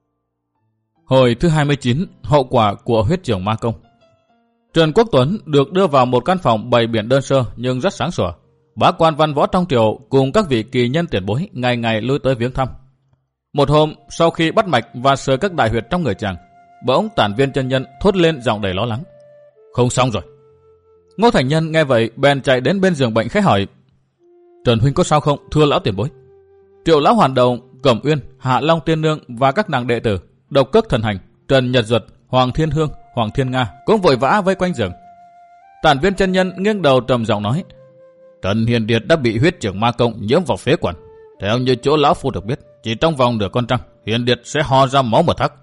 Hồi thứ hai mươi chín, hậu quả của huyết trưởng ma công. Trần Quốc Tuấn được đưa vào một căn phòng bày biện đơn sơ nhưng rất sáng sủa. Bá quan văn võ trong triều cùng các vị kỳ nhân tiền bối ngày ngày lui tới viếng thăm. Một hôm, sau khi bắt mạch và sờ các đại huyệt trong người chàng, bỗng Tản Viên chân nhân thốt lên giọng đầy lo lắng: Không xong rồi. Ngô Thành Nhân nghe vậy bèn chạy đến bên giường bệnh khẽ hỏi: Trần huynh có sao không, thưa lão tiền bối? Triệu lão Hoàn Đồng, Cẩm Uyên, Hạ Long Tiên Nương và các nàng đệ tử Độc Cước Thần Hành, Trần Nhật Duật, Hoàng Thiên Hương, Hoàng Thiên Nga cũng vội vã vây quanh giường. Tản Viên chân nhân nghiêng đầu trầm giọng nói: Trần Hiền Điệt đã bị huyết trưởng ma công nhiễm vào phế quản. Theo như chỗ lão phu được biết, chỉ trong vòng nửa con trăng, Hiền Điệt sẽ ho ra máu mật thắc.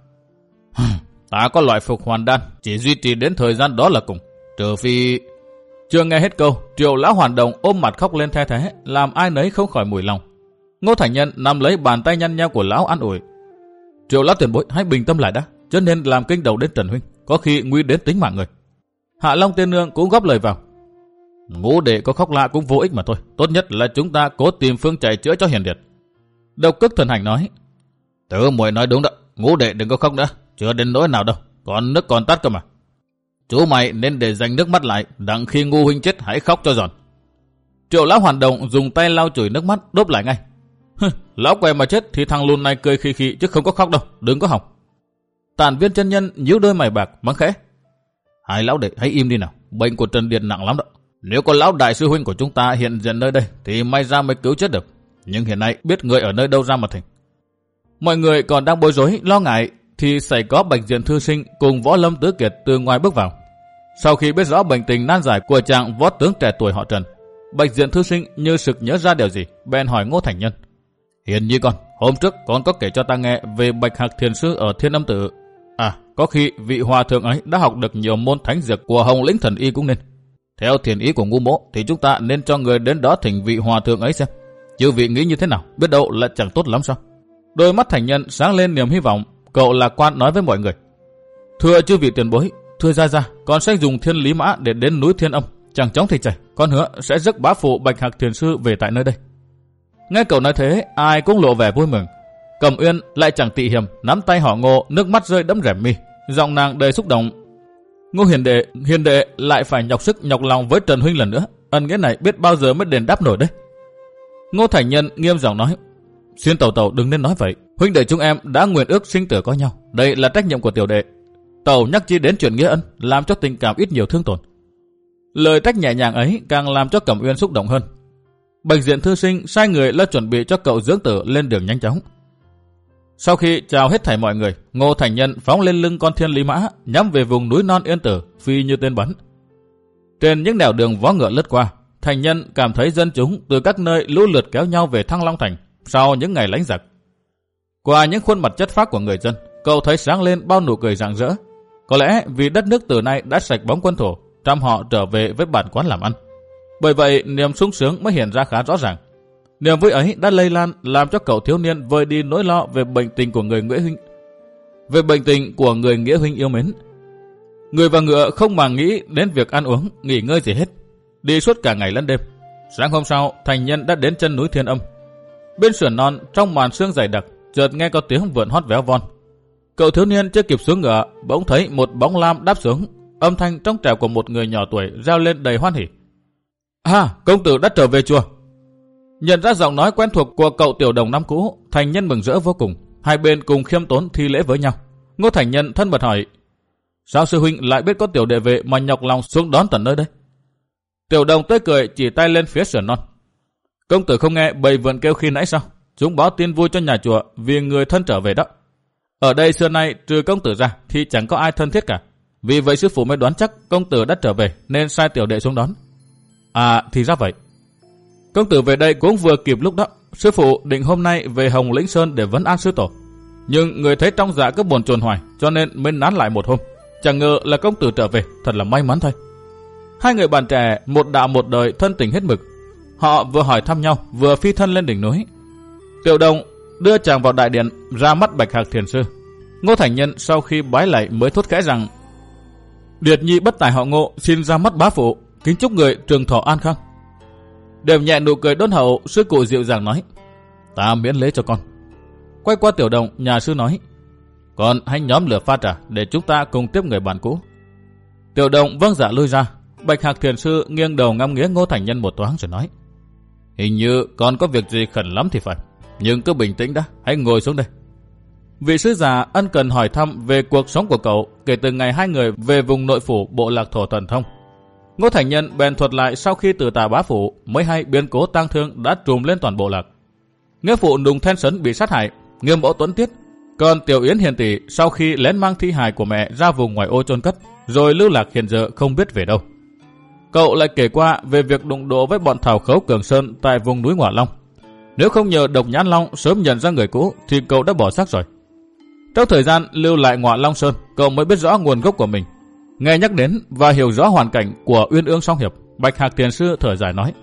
Ta có loại phục hoàn đan, chỉ duy trì đến thời gian đó là cùng. Trừ phi... Chưa nghe hết câu, Triệu lão Hoàn Đồng ôm mặt khóc lên the thế, làm ai nấy không khỏi mùi lòng. Ngô Thành Nhân nắm lấy bàn tay nhăn nheo của lão an ủi: Triệu lão tiền bối hãy bình tâm lại đã, chứ nên làm kinh đầu đến Trần huynh, có khi nguy đến tính mạng người. Hạ Long Tiên Nương cũng góp lời vào: Ngũ đệ có khóc lạ cũng vô ích mà thôi, tốt nhất là chúng ta cố tìm phương chạy chữa cho Hiền Điệt. Độc Cước Thần Hành nói: Tớ muội nói đúng đó, ngũ đệ đừng có khóc nữa, chưa đến nỗi nào đâu, còn nước còn tắt cơ mà. Chú mày nên để dành nước mắt lại, đặng khi Ngu huynh chết hãy khóc cho giòn. Triệu lão Hoàn Đồng dùng tay lau chùi nước mắt đốp lại ngay: Lão què mà chết thì thằng lùn này cười khi khi chứ không có khóc đâu, đừng có hỏng. Tản Viên chân nhân nhíu đôi mày bạc mắng khẽ: Hai lão đệ hãy im đi nào, bệnh của Trần Điệt nặng lắm đó. Nếu có lão đại sư huynh của chúng ta hiện diện nơi đây thì may ra mới cứu chết được, nhưng hiện nay biết người ở nơi đâu ra mà thỉnh. Mọi người còn đang bối rối lo ngại thì xảy có Bạch Diện thư sinh cùng Võ Lâm Tứ Kiệt từ ngoài bước vào. Sau khi biết rõ bệnh tình nan giải của chàng võ tướng trẻ tuổi họ Trần, Bạch Diện thư sinh như sực nhớ ra điều gì, bèn hỏi Ngô Thành Nhân: Hiền nhi con, hôm trước con có kể cho ta nghe về Bạch Hạc Thiền Sư ở Thiên Âm Tự. À, có khi vị hòa thượng ấy đã học được nhiều môn thánh dược của Hồng Lĩnh Thần Y cũng nên. Theo thiền ý của Ngu Mỗ thì chúng ta nên cho người đến đó thỉnh vị hòa thượng ấy xem. Chư vị nghĩ như thế nào, biết đâu là chẳng tốt lắm sao? Đôi mắt thành nhân sáng lên niềm hy vọng, cậu lạc quan nói với mọi người. Thưa chư vị tiền bối, thưa gia gia, con sẽ dùng thiên lý mã để đến núi Thiên Âm, chẳng chóng thì chảy, con hứa sẽ rước bá phụ Bạch Hạc Thiền Sư về tại nơi đây. Nghe cậu nói thế, ai cũng lộ vẻ vui mừng. Cẩm Uyên lại chẳng tị hiềm, nắm tay họ Ngô, nước mắt rơi đẫm rẻm mi, giọng nàng đầy xúc động. Ngô hiền đệ, hiền đệ lại phải nhọc sức nhọc lòng với Trần huynh lần nữa, ân nghĩa này biết bao giờ mới đền đáp nổi đấy. Ngô Thành Nhân nghiêm giọng nói, xin tẩu tẩu đừng nên nói vậy, huynh đệ chúng em đã nguyện ước sinh tử có nhau, đây là trách nhiệm của tiểu đệ. Tẩu nhắc chi đến chuyện nghĩa ân, làm cho tình cảm ít nhiều thương tổn. Lời trách nhẹ nhàng ấy càng làm cho Cẩm Uyên xúc động hơn. Bạch Diện thư sinh sai người lo chuẩn bị cho cậu dưỡng tử lên đường nhanh chóng. Sau khi chào hết thảy mọi người, Ngô Thành Nhân phóng lên lưng con thiên lý mã, nhắm về vùng núi non Yên Tử, phi như tên bắn. Trên những nẻo đường vó ngựa lướt qua, Thành Nhân cảm thấy dân chúng từ các nơi lũ lượt kéo nhau về Thăng Long Thành sau những ngày lánh giặc. Qua những khuôn mặt chất phác của người dân, cậu thấy sáng lên bao nụ cười rạng rỡ. Có lẽ vì đất nước từ nay đã sạch bóng quân thổ, trăm họ trở về với bản quán làm ăn. Bởi vậy niềm sung sướng mới hiện ra khá rõ ràng. Niềm vui ấy đã lây lan làm cho cậu thiếu niên vơi đi nỗi lo về bệnh tình của người Nghĩa huynh, về bệnh tình của người Nghĩa huynh yêu mến. Người và ngựa không màng nghĩ đến việc ăn uống, nghỉ ngơi gì hết, đi suốt cả ngày lẫn đêm. Sáng hôm sau, Thành Nhân đã đến chân núi Thiên Âm. Bên sườn non trong màn sương dày đặc, chợt nghe có tiếng vượn hót véo von. Cậu thiếu niên chưa kịp xuống ngựa, bỗng thấy một bóng lam đáp xuống, âm thanh trong trẻo của một người nhỏ tuổi reo lên đầy hoan hỉ. À, công tử đã trở về chùa. Nhận ra giọng nói quen thuộc của cậu tiểu đồng năm cũ, Thành Nhân mừng rỡ vô cùng. Hai bên cùng khiêm tốn thi lễ với nhau. Ngô Thành Nhân thân mật hỏi, sao sư huynh lại biết có tiểu đệ về mà nhọc lòng xuống đón tận nơi đây? Tiểu đồng tươi cười chỉ tay lên phía sườn non. Công tử không nghe bầy vượn kêu khi nãy sao? Chúng báo tin vui cho nhà chùa vì người thân trở về đó. Ở đây xưa nay trừ công tử ra thì chẳng có ai thân thiết cả. Vì vậy sư phụ mới đoán chắc công tử đã trở về nên sai tiểu đệ xuống đón. À thì ra vậy. Công tử về đây cũng vừa kịp lúc đó. Sư phụ định hôm nay về Hồng Lĩnh Sơn để vấn an sư tổ. Nhưng người thấy trong dạ cứ buồn chồn hoài cho nên mới nán lại một hôm. Chẳng ngờ là công tử trở về, thật là may mắn thôi. Hai người bạn trẻ một đạo một đời thân tình hết mực. Họ vừa hỏi thăm nhau vừa phi thân lên đỉnh núi. Tiểu đồng đưa chàng vào đại điện ra mắt Bạch Hạc Thiền Sư. Ngô Thành Nhân sau khi bái lạy mới thốt khẽ rằng, Điệt nhi bất tài họ Ngô xin ra mắt bá phụ, kính chúc người trường thọ an khang. Đềm nhẹ nụ cười đôn hậu, sư cụ dịu dàng nói, ta miễn lễ cho con. Quay qua tiểu đồng, nhà sư nói, con hãy nhóm lửa pha trà để chúng ta cùng tiếp người bạn cũ. Tiểu đồng vâng dạ lui ra. Bạch Hạc Thiền Sư nghiêng đầu ngắm nghía Ngô Thành Nhân một thoáng rồi nói, hình như con có việc gì khẩn lắm thì phải, nhưng cứ bình tĩnh đã, hãy ngồi xuống đây. Vị sư già ân cần hỏi thăm về cuộc sống của cậu kể từ ngày hai người về vùng nội phủ bộ lạc Thổ Thần Thông. Ngô Thành Nhân bèn thuật lại sau khi từ tà bá phủ mới hay biến cố tang thương đã trùm lên toàn bộ lạc. Nghĩa phụ Nùng Then Sấn bị sát hại, Nghiêm Mẫu Tuấn Tiết, còn Tiểu Yến Hiền tỷ sau khi lén mang thi hài của mẹ ra vùng ngoài ô chôn cất, rồi lưu lạc hiện giờ không biết về đâu. Cậu lại kể qua về việc đụng độ với bọn Thảo Khấu Cường Sơn tại vùng núi Ngọa Long. Nếu không nhờ Độc Nhãn Long sớm nhận ra người cũ thì cậu đã bỏ xác rồi. Trong thời gian lưu lại Ngọa Long Sơn, cậu mới biết rõ nguồn gốc của mình. Nghe nhắc đến và hiểu rõ hoàn cảnh của Uyên Ương Song Hiệp, Bạch Hạc Thiền Sư thở dài nói,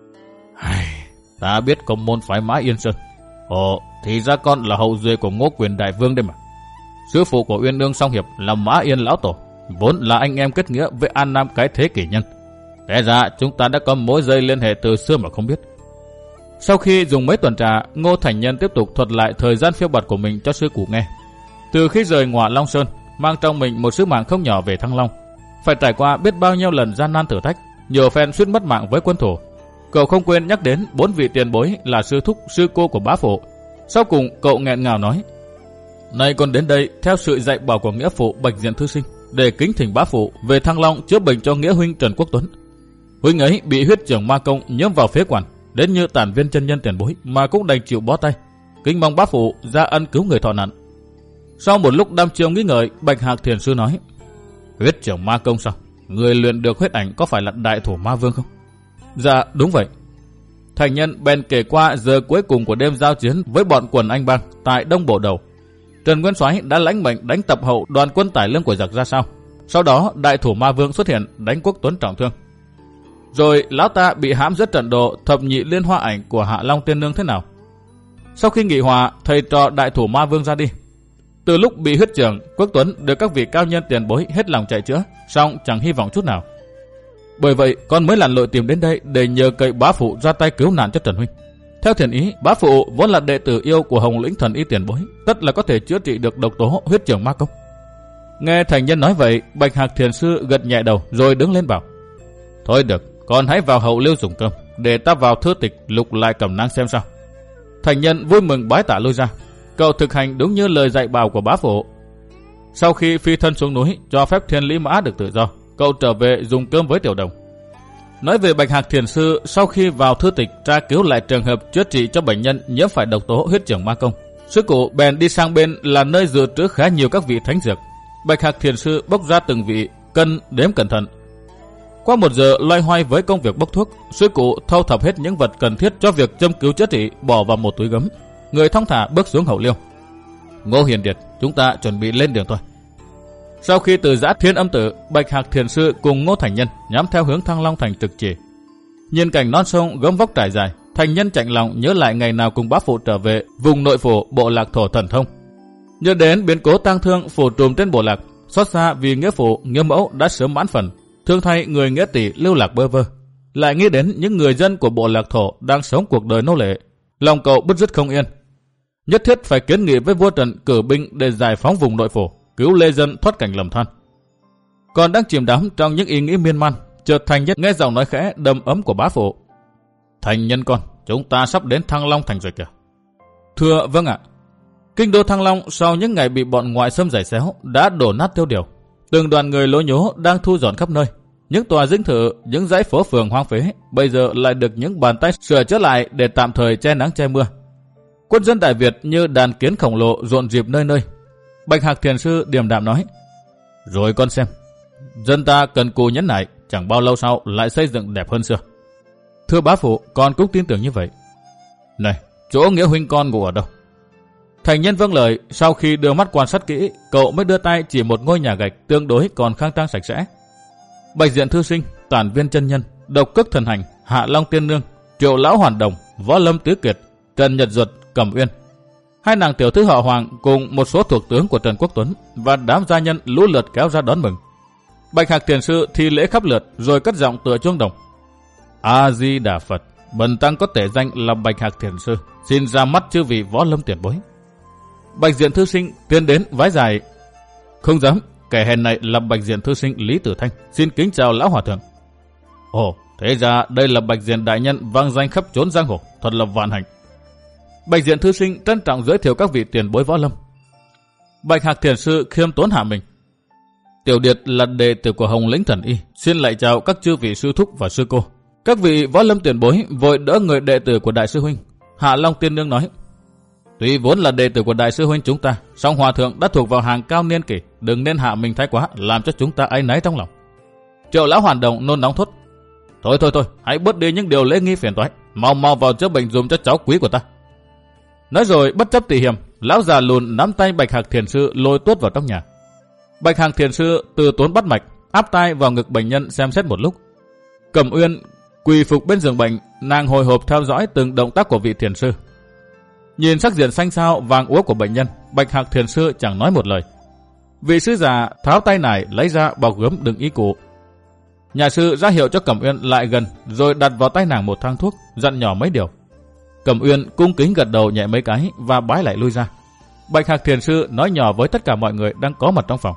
ta biết có môn phái Mã Yên Sơn. Ồ, thì ra con là hậu duệ của Ngô Quyền Đại Vương đây mà. Sư phụ của Uyên Ương Song Hiệp là Mã Yên Lão Tổ, vốn là anh em kết nghĩa với An Nam cái thế kỷ nhân. Thế ra chúng ta đã có mối dây liên hệ từ xưa mà không biết. Sau khi dùng mấy tuần trà, Ngô Thành Nhân tiếp tục thuật lại thời gian phiêu bạt của mình cho sư cụ nghe. Từ khi rời Ngọa Long Sơn, mang trong mình một sứ mạng không nhỏ về Thăng Long, phải trải qua biết bao nhiêu lần gian nan thử thách, nhiều phen suýt mất mạng với quân thổ. Cậu không quên nhắc đến bốn vị tiền bối là sư thúc, sư cô của bá phụ. Sau cùng cậu nghẹn ngào nói, nay con đến đây theo sự dạy bảo của nghĩa phụ Bạch Diện thư sinh để kính thỉnh bá phụ về Thăng Long chữa bệnh cho nghĩa huynh Trần Quốc Tuấn. Huynh ấy bị huyết trưởng ma công nhiễm vào phế quản, đến như tản viên chân nhân tiền bối mà cũng đành chịu bó tay. Kính mong bá phụ ra ân cứu người thọ nạn. Sau một lúc đăm chiêu nghĩ ngợi, Bạch Hạc Thiền Sư nói, huyết trưởng ma công sao? Người luyện được huyết ảnh có phải là đại thủ ma vương không? Dạ đúng vậy. Thành Nhân bèn kể qua giờ cuối cùng của đêm giao chiến với bọn quần Anh Bang tại Đông Bộ Đầu. Trần Nguyên Soái đã lãnh mệnh đánh tập hậu đoàn quân tải lương của giặc ra sao. Sau đó đại thủ Ma Vương xuất hiện đánh Quốc Tuấn trọng thương. Rồi lão ta bị hãm giữa trận độ thập nhị liên hoa ảnh của Hạ Long Tiên Nương thế nào. Sau khi nghị hòa, thầy trò đại thủ Ma Vương ra đi. Từ lúc bị huyết trưởng, Quốc Tuấn được các vị cao nhân tiền bối hết lòng chạy chữa, song chẳng hy vọng chút nào. Bởi vậy con mới lặn lội tìm đến đây để nhờ cậy bá phụ ra tay cứu nạn cho Trần huynh. Theo thiền ý, bá phụ vốn là đệ tử yêu của Hồng Lĩnh Thần Y tiền bối, tất là có thể chữa trị được độc tố huyết trưởng ma công. Nghe Thành Nhân nói vậy, Bạch Hạc thiền sư gật nhẹ đầu rồi đứng lên bảo: Thôi được, con hãy vào hậu liêu dùng cơm, để ta vào thư tịch lục lại cẩm nang xem sao. Thành Nhân vui mừng bái tạ lui ra. Cậu thực hành đúng như lời dạy bảo của bá phụ. Sau khi phi thân xuống núi cho phép Thiên Lý Mã được tự do, cậu trở về dùng cơm với Tiểu Đồng. Nói về Bạch Hạc thiền sư, sau khi vào thư tịch tra cứu lại trường hợp chữa trị cho bệnh nhân nhiễm phải độc tố huyết trưởng ma công, sư cụ bèn đi sang bên là nơi dự trữ khá nhiều các vị thánh dược. Bạch Hạc thiền sư bốc ra từng vị, cân đếm cẩn thận. Qua một giờ loay hoay với công việc bốc thuốc, sư cụ thâu thập hết những vật cần thiết cho việc châm cứu chữa trị, bỏ vào một túi gấm. Người thong thả bước xuống hậu liêu. Ngô Hiền Điệt, chúng ta chuẩn bị lên đường thôi. Sau khi từ giã Thiên Âm Tử, Bạch Hạc thiền sư cùng Ngô Thành Nhân nhắm theo hướng Thăng Long thành trực chỉ. Nhìn cảnh non sông gấm vóc trải dài, Thành Nhân chạnh lòng nhớ lại ngày nào cùng bá phụ trở về vùng nội phủ bộ lạc thổ Thần Thông. Nhớ đến biến cố tang thương phủ trùm trên bộ lạc, xót xa vì nghĩa phụ nghĩa mẫu đã sớm mãn phần, thương thay người nghĩa tỷ lưu lạc bơ vơ. Lại nghĩ đến những người dân của bộ lạc thổ đang sống cuộc đời nô lệ, lòng cậu bứt rứt không yên. Nhất thiết phải kiến nghị với vua Trần cử binh để giải phóng vùng nội phủ, cứu lê dân thoát cảnh lầm than. Còn đang chìm đắm trong những ý nghĩ miên man, chợt Thành Nhân nghe giọng nói khẽ đầm ấm của bá phụ: Thành Nhân con, chúng ta sắp đến Thăng Long thành rồi kìa. Thưa vâng ạ. Kinh đô Thăng Long sau những ngày bị bọn ngoại xâm giày xéo đã đổ nát tiêu điều. Từng đoàn người lố nhố đang thu dọn khắp nơi. Những tòa dinh thự, những dãy phố phường hoang phế bây giờ lại được những bàn tay sửa chữa lại để tạm thời che nắng che mưa. Quân dân Đại Việt như đàn kiến khổng lồ rộn rịp nơi nơi. Bạch Hạc thiền sư điềm đạm nói: Rồi con xem, dân ta cần cù nhẫn nại, chẳng bao lâu sau lại xây dựng đẹp hơn xưa. Thưa bá phụ, con cũng tin tưởng như vậy. Này, chỗ nghĩa huynh con ngủ ở đâu? Thành Nhân vâng lời. Sau khi đưa mắt quan sát kỹ, cậu mới đưa tay chỉ một ngôi nhà gạch tương đối còn khang trang sạch sẽ. Bạch Diện thư sinh, Tản Viên chân nhân, Độc Cước thần hành, Hạ Long tiên nương, Triệu lão hoàn đồng, Võ Lâm tứ kiệt, Trần Nhật Duật, Cẩm Uyên, hai nàng tiểu thư họ Hoàng cùng một số thuộc tướng của Trần Quốc Tuấn và đám gia nhân lũ lượt kéo ra đón mừng. Bạch Hạc thiền sư thi lễ khắp lượt rồi cất giọng tựa chuông đồng: A Di Đà Phật, bần tăng có tể danh là Bạch Hạc thiền sư, xin ra mắt chư vị Võ Lâm tiền bối. Bạch Diện thư sinh tiến đến vái dài: Không dám, kẻ hèn này là Bạch Diện thư sinh Lý Tử Thanh, xin kính chào lão hòa thượng. Ồ, thế ra đây là Bạch Diện đại nhân vang danh khắp chốn giang hồ, thật là vạn hạnh. Bạch Diện thư sinh trân trọng giới thiệu các vị tiền bối võ lâm. Bạch Hạc thiền sư khiêm tốn hạ mình: Tiểu Điệt là đệ tử của Hồng Lĩnh Thần Y, xin lại chào các chư vị sư thúc và sư cô. Các vị võ lâm tiền bối vội đỡ người đệ tử của đại sư huynh. Hạ Long tiên nương nói: Tuy vốn là đệ tử của đại sư huynh chúng ta, song hòa thượng đã thuộc vào hàng cao niên kỷ, đừng nên hạ mình thái quá, làm cho chúng ta áy náy trong lòng. Triệu lão hoàn đồng nôn nóng thốt: Thôi thôi thôi, hãy bớt đi những điều lễ nghi phiền toái, mau mau vào chữa bệnh dùm cho cháu quý của ta. Nói rồi bất chấp tỉ hiểm, lão già lùn nắm tay Bạch Hạc thiền sư lôi tuốt vào trong nhà. Bạch Hạc thiền sư từ tốn bắt mạch, áp tai vào ngực bệnh nhân xem xét một lúc. Cẩm Uyên quỳ phục bên giường bệnh, nàng hồi hộp theo dõi từng động tác của vị thiền sư. Nhìn sắc diện xanh xao vàng úa của bệnh nhân, Bạch Hạc thiền sư chẳng nói một lời. Vị sư già tháo tay nải lấy ra bọc gấm đựng y cụ. Nhà sư ra hiệu cho Cẩm Uyên lại gần, rồi đặt vào tay nàng một thang thuốc, dặn nhỏ mấy điều. Cẩm Uyên cung kính gật đầu nhẹ mấy cái và bái lại lui ra. Bạch Hạc thiền sư nói nhỏ với tất cả mọi người đang có mặt trong phòng: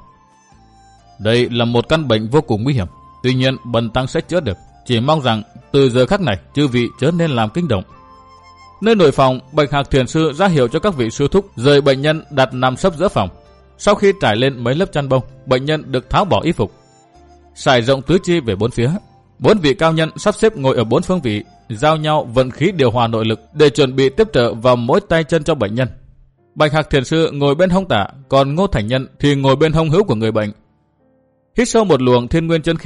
Đây là một căn bệnh vô cùng nguy hiểm, tuy nhiên bần tăng sẽ chữa được, chỉ mong rằng từ giờ khắc này chư vị chớ nên làm kinh động. Nơi nội phòng, Bạch Hạc thiền sư ra hiệu cho các vị sư thúc rời bệnh nhân đặt nằm sấp giữa phòng. Sau khi trải lên mấy lớp chăn bông, bệnh nhân được tháo bỏ y phục, trải rộng tứ chi về bốn phía. Bốn vị cao nhân sắp xếp ngồi ở bốn phương vị, giao nhau vận khí điều hòa nội lực để chuẩn bị tiếp trợ vào mỗi tay chân cho bệnh nhân. Bạch Hạc thiền sư ngồi bên hông tả, còn Ngô Thành Nhân thì ngồi bên hông hữu của người bệnh. Hít sâu một luồng thiên nguyên chân khí,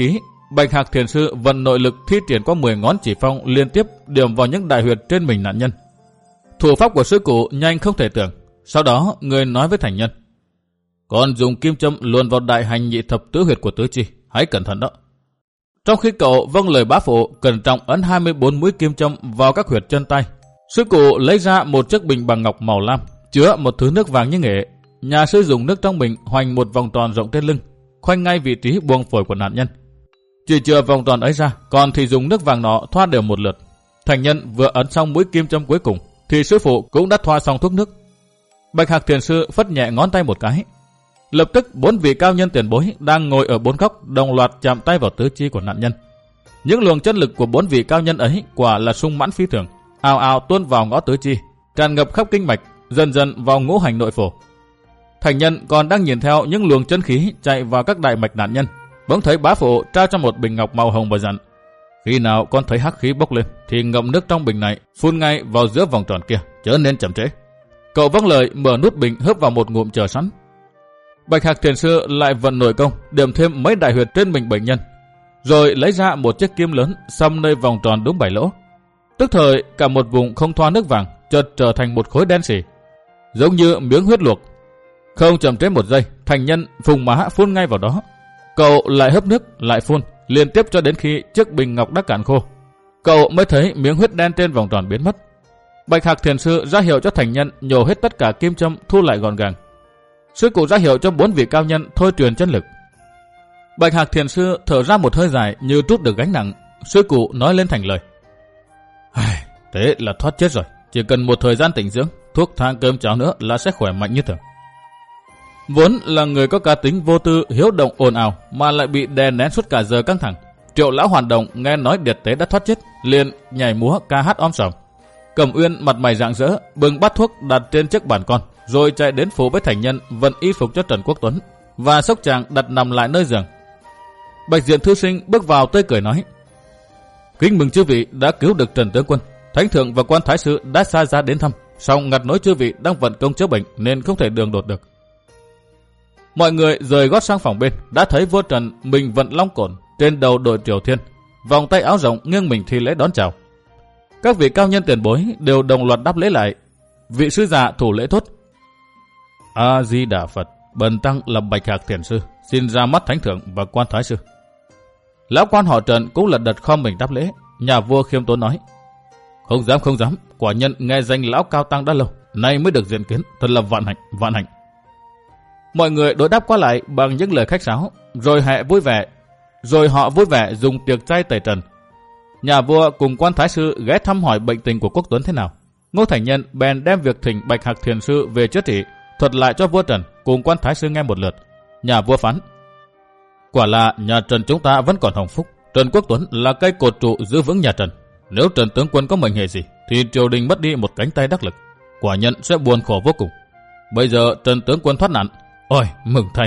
Bạch Hạc Thiền Sư vận nội lực thi triển qua mười ngón chỉ phong liên tiếp điểm vào những đại huyệt trên mình nạn nhân. Thủ pháp của sư cụ nhanh không thể tưởng. Sau đó người nói với thành nhân: "Con dùng kim châm luồn vào đại hành nhị thập tứ huyệt của tứ chi, hãy cẩn thận đó." Trong khi cậu vâng lời bá phụ, cẩn trọng ấn hai mươi bốn mũi kim châm vào các huyệt chân tay, sư cụ lấy ra một chiếc bình bằng ngọc màu lam chứa một thứ nước vàng như nghệ. Nhà sư dùng nước trong bình hoành một vòng tròn rộng trên lưng, khoanh ngay vị trí buồng phổi của nạn nhân. Chỉ chừa vòng tròn ấy ra, còn thì dùng nước vàng nọ thoa đều một lượt. Thành nhân vừa ấn xong mũi kim châm cuối cùng, thì sư phụ cũng đã thoa xong thuốc nước. Bạch Hạc Thiền Sư phất nhẹ ngón tay một cái. Lập tức bốn vị cao nhân tiền bối đang ngồi ở bốn góc đồng loạt chạm tay vào tứ chi của nạn nhân. Những luồng chân lực của bốn vị cao nhân ấy quả là sung mãn phi thường, ào ào tuôn vào ngõ tứ chi, tràn ngập khắp kinh mạch, dần dần vào ngũ hành nội phổ. Thành nhân còn đang nhìn theo những luồng chân khí chạy vào các đại mạch nạn nhân, bỗng thấy bá phụ trao cho một bình ngọc màu hồng và dặn: "Khi nào con thấy hắc khí bốc lên thì ngậm nước trong bình này, phun ngay vào giữa vòng tròn kia, chớ nên chậm trễ." Cậu vâng lời mở nút bình hớp vào một ngụm chờ sẵn. Bạch Hạc Thiền Sư lại vận nội công điểm thêm mấy đại huyệt trên mình bệnh nhân, rồi lấy ra một chiếc kim lớn xăm nơi vòng tròn đúng bảy lỗ. Tức thời cả một vùng không thoa nước vàng chợt trở thành một khối đen xỉ, giống như miếng huyết luộc. Không chậm trễ một giây, thành nhân phùng má phun ngay vào đó. Cậu lại hớp nước, lại phun, liên tiếp cho đến khi chiếc bình ngọc đã cạn khô. Cậu mới thấy miếng huyết đen trên vòng tròn biến mất. Bạch Hạc Thiền Sư ra hiệu cho thành nhân nhổ hết tất cả kim châm, thu lại gọn gàng. Sư cụ ra hiệu cho bốn vị cao nhân thôi truyền chân lực. Bạch Hạc Thiền Sư thở ra một hơi dài như trút được gánh nặng. Sư cụ nói lên thành lời: "Thế là thoát chết rồi, chỉ cần một thời gian tĩnh dưỡng, thuốc thang cơm cháo nữa là sẽ khỏe mạnh như thường." Vốn là người có cá tính vô tư, hiếu động ồn ào mà lại bị đè nén suốt cả giờ căng thẳng, Triệu lão hoàn động nghe nói Điệt Tế đã thoát chết, liền nhảy múa ca hát om sòm. Cẩm Uyên mặt mày rạng rỡ, bưng bát thuốc đặt trên chiếc bàn con, rồi chạy đến phủ với thành nhân vận y phục cho Trần Quốc Tuấn và xốc chàng đặt nằm lại nơi giường. Bạch Diện thư sinh bước vào tươi cười nói: "Kính mừng chư vị đã cứu được Trần tướng quân. Thánh thượng và quan thái sư đã xa ra đến thăm, song ngặt nỗi chư vị đang vận công chữa bệnh nên không thể đường đột được." Mọi người rời gót sang phòng bên, đã thấy vua Trần mình vận long cổn trên đầu đội Triều Thiên, vòng tay áo rộng nghiêng mình thi lễ đón chào. Các vị cao nhân tiền bối đều đồng loạt đáp lễ lại. Vị sư già thủ lễ thốt: "A Di Đà Phật, bần tăng là Bạch Hạc Thiền Sư, xin ra mắt thánh thượng và quan thái sư." Lão quan họ Trần cũng lật đật khom mình đáp lễ. Nhà vua khiêm tốn nói: "Không dám không dám, quả nhân nghe danh lão cao tăng đã lâu, nay mới được diện kiến, thật là vạn hạnh, vạn hạnh." Mọi người đối đáp qua lại bằng những lời khách sáo, rồi họ vui vẻ, rồi họ vui vẻ dùng tiệc chay tẩy trần. Nhà vua cùng quan thái sư ghé thăm hỏi bệnh tình của Quốc Tuấn thế nào. Ngô Thành Nhân bèn đem việc thỉnh Bạch Hạc Thiền Sư về chữa trị thuật lại cho vua Trần cùng quan thái sư nghe một lượt. Nhà vua phán: "Quả là nhà Trần chúng ta vẫn còn hồng phúc. Trần Quốc Tuấn là cây cột trụ giữ vững nhà Trần. Nếu Trần tướng quân có mệnh hệ gì thì triều đình mất đi một cánh tay đắc lực, quả nhân sẽ buồn khổ vô cùng. Bây giờ Trần tướng quân thoát nạn, ôi mừng thay."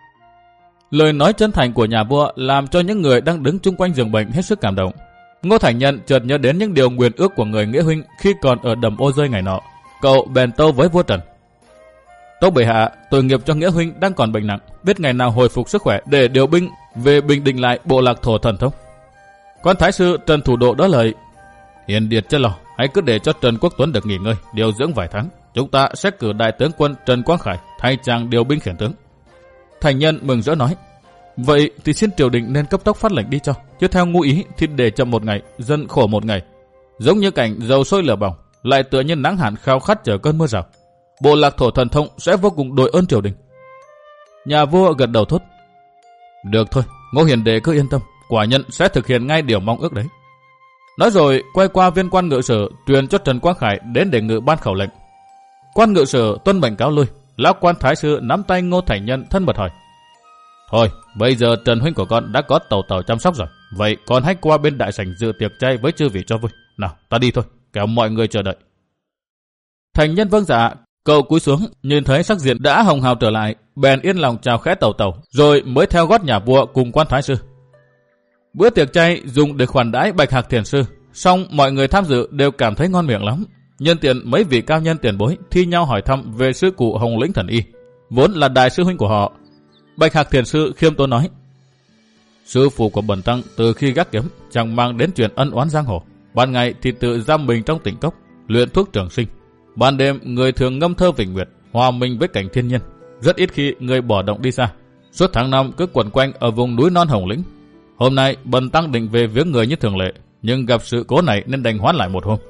Lời nói chân thành của nhà vua làm cho những người đang đứng chung quanh giường bệnh hết sức cảm động. Ngô Thành Nhân chợt nhớ đến những điều nguyện ước của người nghĩa huynh khi còn ở đầm Ô Rơi ngày nọ. Cậu bèn tâu với vua Trần: "Tâu bệ hạ, tội nghiệp cho nghĩa huynh đang còn bệnh nặng, biết ngày nào hồi phục sức khỏe để điều binh về bình định lại bộ lạc thổ thần thông." Quan thái sư Trần Thủ Độ đỡ lời: "Hiền điệt chớ lo, hãy cứ để cho Trần Quốc Tuấn được nghỉ ngơi, điều dưỡng vài tháng. Chúng ta sẽ cử đại tướng quân Trần Quang Khải thay chàng điều binh khiển tướng." Thành Nhân mừng rỡ nói: "Vậy thì xin triều đình nên cấp tốc phát lệnh đi cho, chứ theo ngụ ý thì để chậm một ngày, dân khổ một ngày. Giống như cảnh dầu sôi lửa bỏng, lại tựa như nắng hạn khao khát chờ cơn mưa rào. Bộ lạc thổ thần thông sẽ vô cùng đội ơn triều đình." Nhà vua gật đầu thốt: "Được thôi, Ngô hiền đệ cứ yên tâm, quả nhân sẽ thực hiện ngay điều mong ước đấy." Nói rồi quay qua viên quan ngự sử truyền cho Trần Quang Khải đến đề ngự ban khẩu lệnh. Quan ngự sử tuân mệnh cáo lui. Lão quan thái sư nắm tay Ngô Thành Nhân thân mật hỏi: "Thôi, bây giờ Trần huynh của con đã có tàu tàu chăm sóc rồi, vậy con hãy qua bên đại sảnh dự tiệc chay với chư vị cho vui. Nào, ta đi thôi, kéo mọi người chờ đợi." Thành Nhân vâng dạ. Cậu cúi xuống nhìn thấy sắc diện đã hồng hào trở lại, bèn yên lòng chào khẽ tàu tàu, rồi mới theo gót nhà vua cùng quan thái sư. Bữa tiệc chay dùng để khoản đãi Bạch Hạc Thiền Sư, song mọi người tham dự đều cảm thấy ngon miệng lắm. Nhân tiện mấy vị cao nhân tiền bối thi nhau hỏi thăm về sư cụ Hồng Lĩnh Thần Y, vốn là đại sư huynh của họ. Bạch Hạc Thiền Sư khiêm tốn nói: Sư phụ của bần tăng từ khi gác kiếm chẳng mang đến chuyện ân oán giang hồ. Ban ngày thì tự giam mình trong tỉnh cốc, luyện thuốc trường sinh. Ban đêm người thường ngâm thơ vịnh nguyệt, hòa mình với cảnh thiên nhiên. Rất ít khi người bỏ động đi xa. Suốt tháng năm cứ quẩn quanh ở vùng núi non Hồng Lĩnh. Hôm nay bần tăng định về viếng người như thường lệ, nhưng gặp sự cố này nên đành hoãn lại một hôm.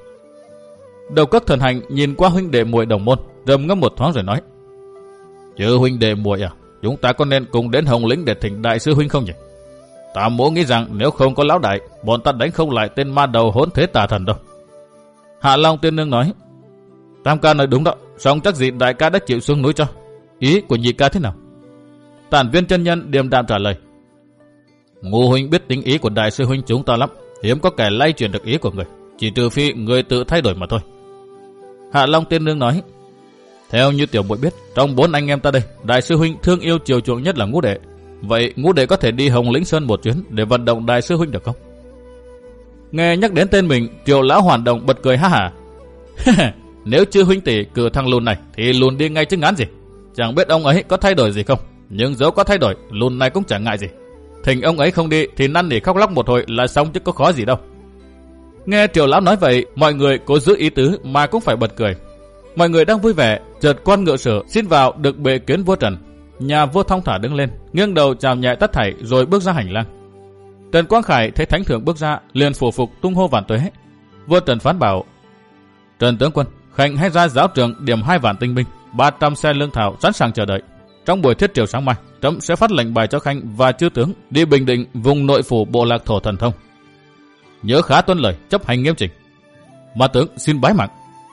Đầu Cốc Thần Hành nhìn qua huynh đệ muội đồng môn, trầm ngâm một thoáng rồi nói: Chứ huynh đệ muội à, chúng ta có nên cùng đến Hồng Lĩnh để thỉnh đại sư huynh không nhỉ? Ta mỗ nghĩ rằng nếu không có lão đại, bọn ta đánh không lại tên ma đầu hỗn thế tà thần đâu. Hạ Long Tiên Nương nói: Tam ca nói đúng đó, song chắc gì đại ca đã chịu xuống núi cho. Ý của nhị ca thế nào? Tản Viên chân nhân điềm đạm trả lời: Ngô huynh biết tính ý của đại sư huynh chúng ta lắm, hiếm có kẻ lay chuyển được ý của người, chỉ trừ phi người tự thay đổi mà thôi. Hạ Long Tiên Nương nói: Theo như tiểu muội biết, trong bốn anh em ta đây, đại sư huynh thương yêu chiều chuộng nhất là Ngũ đệ. Vậy Ngũ đệ có thể đi Hồng Lĩnh Sơn một chuyến để vận động đại sư huynh được không? Nghe nhắc đến tên mình, Triệu lão Hoàn Đồng bật cười ha hả. Nếu chư huynh tỷ cử thằng lùn này thì lùn đi ngay chứ ngán gì. Chẳng biết ông ấy có thay đổi gì không, nhưng dẫu có thay đổi, lùn này cũng chẳng ngại gì. Thỉnh ông ấy không đi thì năn nỉ khóc lóc một hồi là xong chứ có khó gì đâu. Nghe Triệu lão nói vậy, mọi người cố giữ ý tứ mà cũng phải bật cười. Mọi người đang vui vẻ, chợt quan ngựa sử xin vào được bệ kiến vua Trần. Nhà vua thong thả đứng lên, nghiêng đầu chào nhẹ tất thảy rồi bước ra hành lang. Trần Quang Khải thấy thánh thượng bước ra, liền phủ phục tung hô vạn tuế. Vua Trần phán bảo: Trần tướng quân, khệnh hãy ra giáo trường điểm hai vạn tinh binh, ba trăm xe lương thảo sẵn sàng chờ đợi. Trong buổi thiết triều sáng mai, trẫm sẽ phát lệnh bài cho khanh và chư tướng đi bình định vùng nội phủ bộ lạc Thổ Thần Thông. Nhớ khá tuân lời, chấp hành nghiêm chỉnh. Ma tướng xin bái mạng.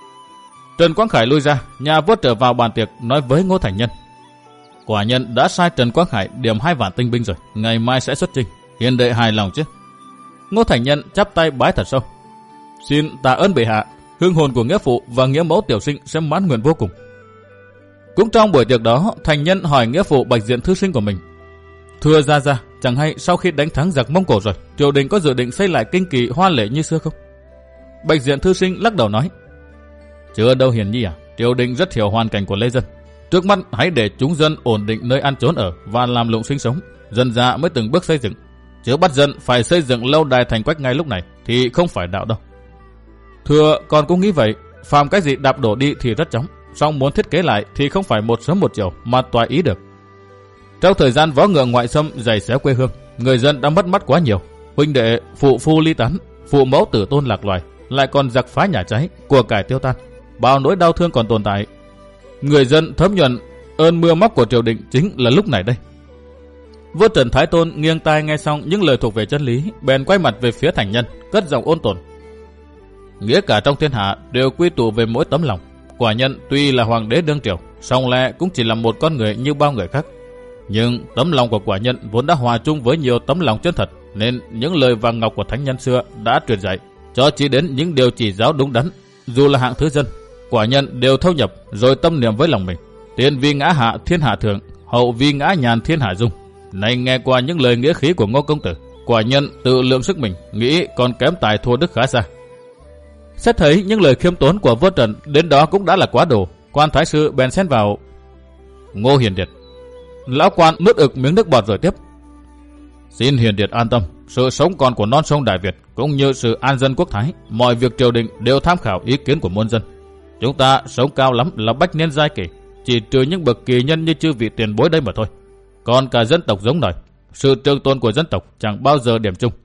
Trần Quang Khải lui ra, nhà vua trở vào bàn tiệc nói với Ngô Thành Nhân: Quả nhân đã sai Trần Quang Khải điểm hai vạn tinh binh rồi, ngày mai sẽ xuất chinh, hiền đệ hài lòng chứ? Ngô Thành Nhân chắp tay bái thật sâu: Xin tạ ơn bệ hạ, hương hồn của nghĩa phụ và nghĩa mẫu tiểu sinh sẽ mãn nguyện vô cùng. Cũng trong buổi tiệc đó, Thành Nhân hỏi nghĩa phụ Bạch Diện thư sinh của mình: Thưa gia gia, chẳng hay sau khi đánh thắng giặc Mông Cổ rồi, triều đình có dự định xây lại kinh kỳ hoa lệ như xưa không? Bạch Diện thư sinh lắc đầu nói: Chưa đâu Hiền nhi à, triều đình rất hiểu hoàn cảnh của lê dân. Trước mắt hãy để chúng dân ổn định nơi ăn trốn ở và làm lụng sinh sống, dân ra mới từng bước xây dựng. Chứ bắt dân phải xây dựng lâu đài thành quách ngay lúc này thì không phải đạo đâu. Thưa, con cũng nghĩ vậy, phàm cái gì đạp đổ đi thì rất chóng, song muốn thiết kế lại thì không phải một sớm một chiều mà toại ý được. Trong thời gian võ ngựa ngoại xâm giày xéo quê hương, người dân đã mất mắt quá nhiều. Huynh đệ phụ phu ly tán, phụ mẫu tử tôn lạc loài, lại còn giặc phá nhà cháy, của cải tiêu tan, bao nỗi đau thương còn tồn tại. Người dân thấm nhuần ơn mưa móc của triều đình chính là lúc này đây. Vua Trần Thái Tôn nghiêng tai nghe xong những lời thuộc về chân lý, bèn quay mặt về phía Thành Nhân, cất giọng ôn tồn: Nghĩa cả trong thiên hạ đều quy tụ về mỗi tấm lòng. Quả nhân tuy là hoàng đế đương triều, song lẽ cũng chỉ là một con người như bao người khác. Nhưng tấm lòng của quả nhân vốn đã hòa chung với nhiều tấm lòng chân thật, nên những lời vàng ngọc của thánh nhân xưa đã truyền dạy, cho chỉ đến những điều chỉ giáo đúng đắn. Dù là hạng thứ dân, quả nhân đều thâu nhập rồi tâm niệm với lòng mình. Tiên vi ngã hạ thiên hạ thượng, hậu vi ngã nhàn thiên hạ dung. Nay nghe qua những lời nghĩa khí của Ngô công tử, quả nhân tự lượng sức mình, nghĩ còn kém tài thua đức khá xa. Xét thấy những lời khiêm tốn của vua Trần đến đó cũng đã là quá đủ, quan thái sư bèn xen vào: Ngô Hiền Điệt. Lão quan nuốt ực miếng nước bọt rồi tiếp: Xin Hiền Điệt an tâm, sự sống còn của non sông Đại Việt cũng như sự an dân quốc thái, mọi việc triều đình đều tham khảo ý kiến của muôn dân. Chúng ta sống cao lắm là bách niên giai kỷ, chỉ trừ những bậc kỳ nhân như chư vị tiền bối đây mà thôi. Còn cả dân tộc giống nòi, sự trường tồn của dân tộc chẳng bao giờ điểm chung.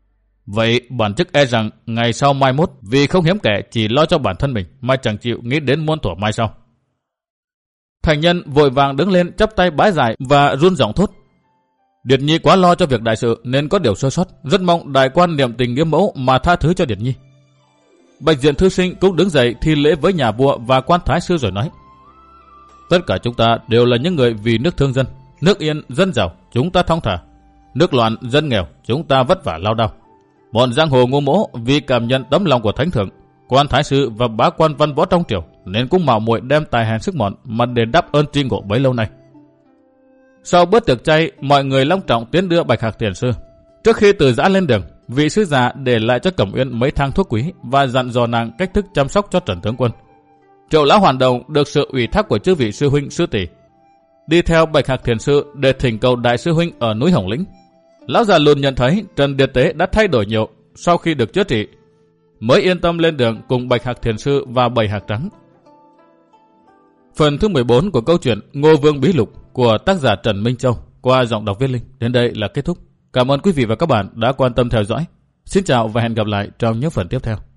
Vậy bản chức e rằng ngày sau mai mốt, vì không hiếm kẻ chỉ lo cho bản thân mình mà chẳng chịu nghĩ đến muôn thuở mai sau. Thành Nhân vội vàng đứng lên chắp tay bái giải và run giọng thốt: Điệt Nhi quá lo cho việc đại sự nên có điều sơ sót, rất mong đại quan niệm tình nghĩa mẫu mà tha thứ cho Điệt Nhi. Bạch Diện thư sinh cũng đứng dậy thi lễ với nhà vua và quan thái sư rồi nói: Tất cả chúng ta đều là những người vì nước thương dân, nước yên dân giàu chúng ta thong thả, nước loạn dân nghèo chúng ta vất vả lao đao. Bọn giang hồ Ngô mỗ vì cảm nhận tấm lòng của thánh thượng, quan thái sư và bá quan văn võ trong triều nên cũng mạo muội đem tài hèn sức mọn mà để đáp ơn tri ngộ bấy lâu nay. Sau bữa tiệc chay, mọi người long trọng tiến đưa Bạch Hạc Thiền sư. Trước khi từ giã lên đường, vị sứ giả để lại cho Cẩm Uyên mấy thang thuốc quý và dặn dò nàng cách thức chăm sóc cho Trần tướng quân. Triệu lão Hoàn Đồng được sự ủy thác của chư vị sư huynh sư tỷ, đi theo Bạch Hạc Thiền sư để thỉnh cầu đại sư huynh ở núi Hồng Lĩnh. Lão già lùn nhận thấy Trần Điệt Tế đã thay đổi nhiều sau khi được chữa trị, mới yên tâm lên đường cùng Bạch Hạc Thiền Sư và Bảy Hạc Trắng. Phần thứ mười bốn của câu chuyện Ngô Vương Bí Lục của tác giả Trần Minh Châu qua giọng đọc Viết Linh đến đây là kết thúc. Cảm ơn quý vị và các bạn đã quan tâm theo dõi. Xin chào và hẹn gặp lại trong những phần tiếp theo.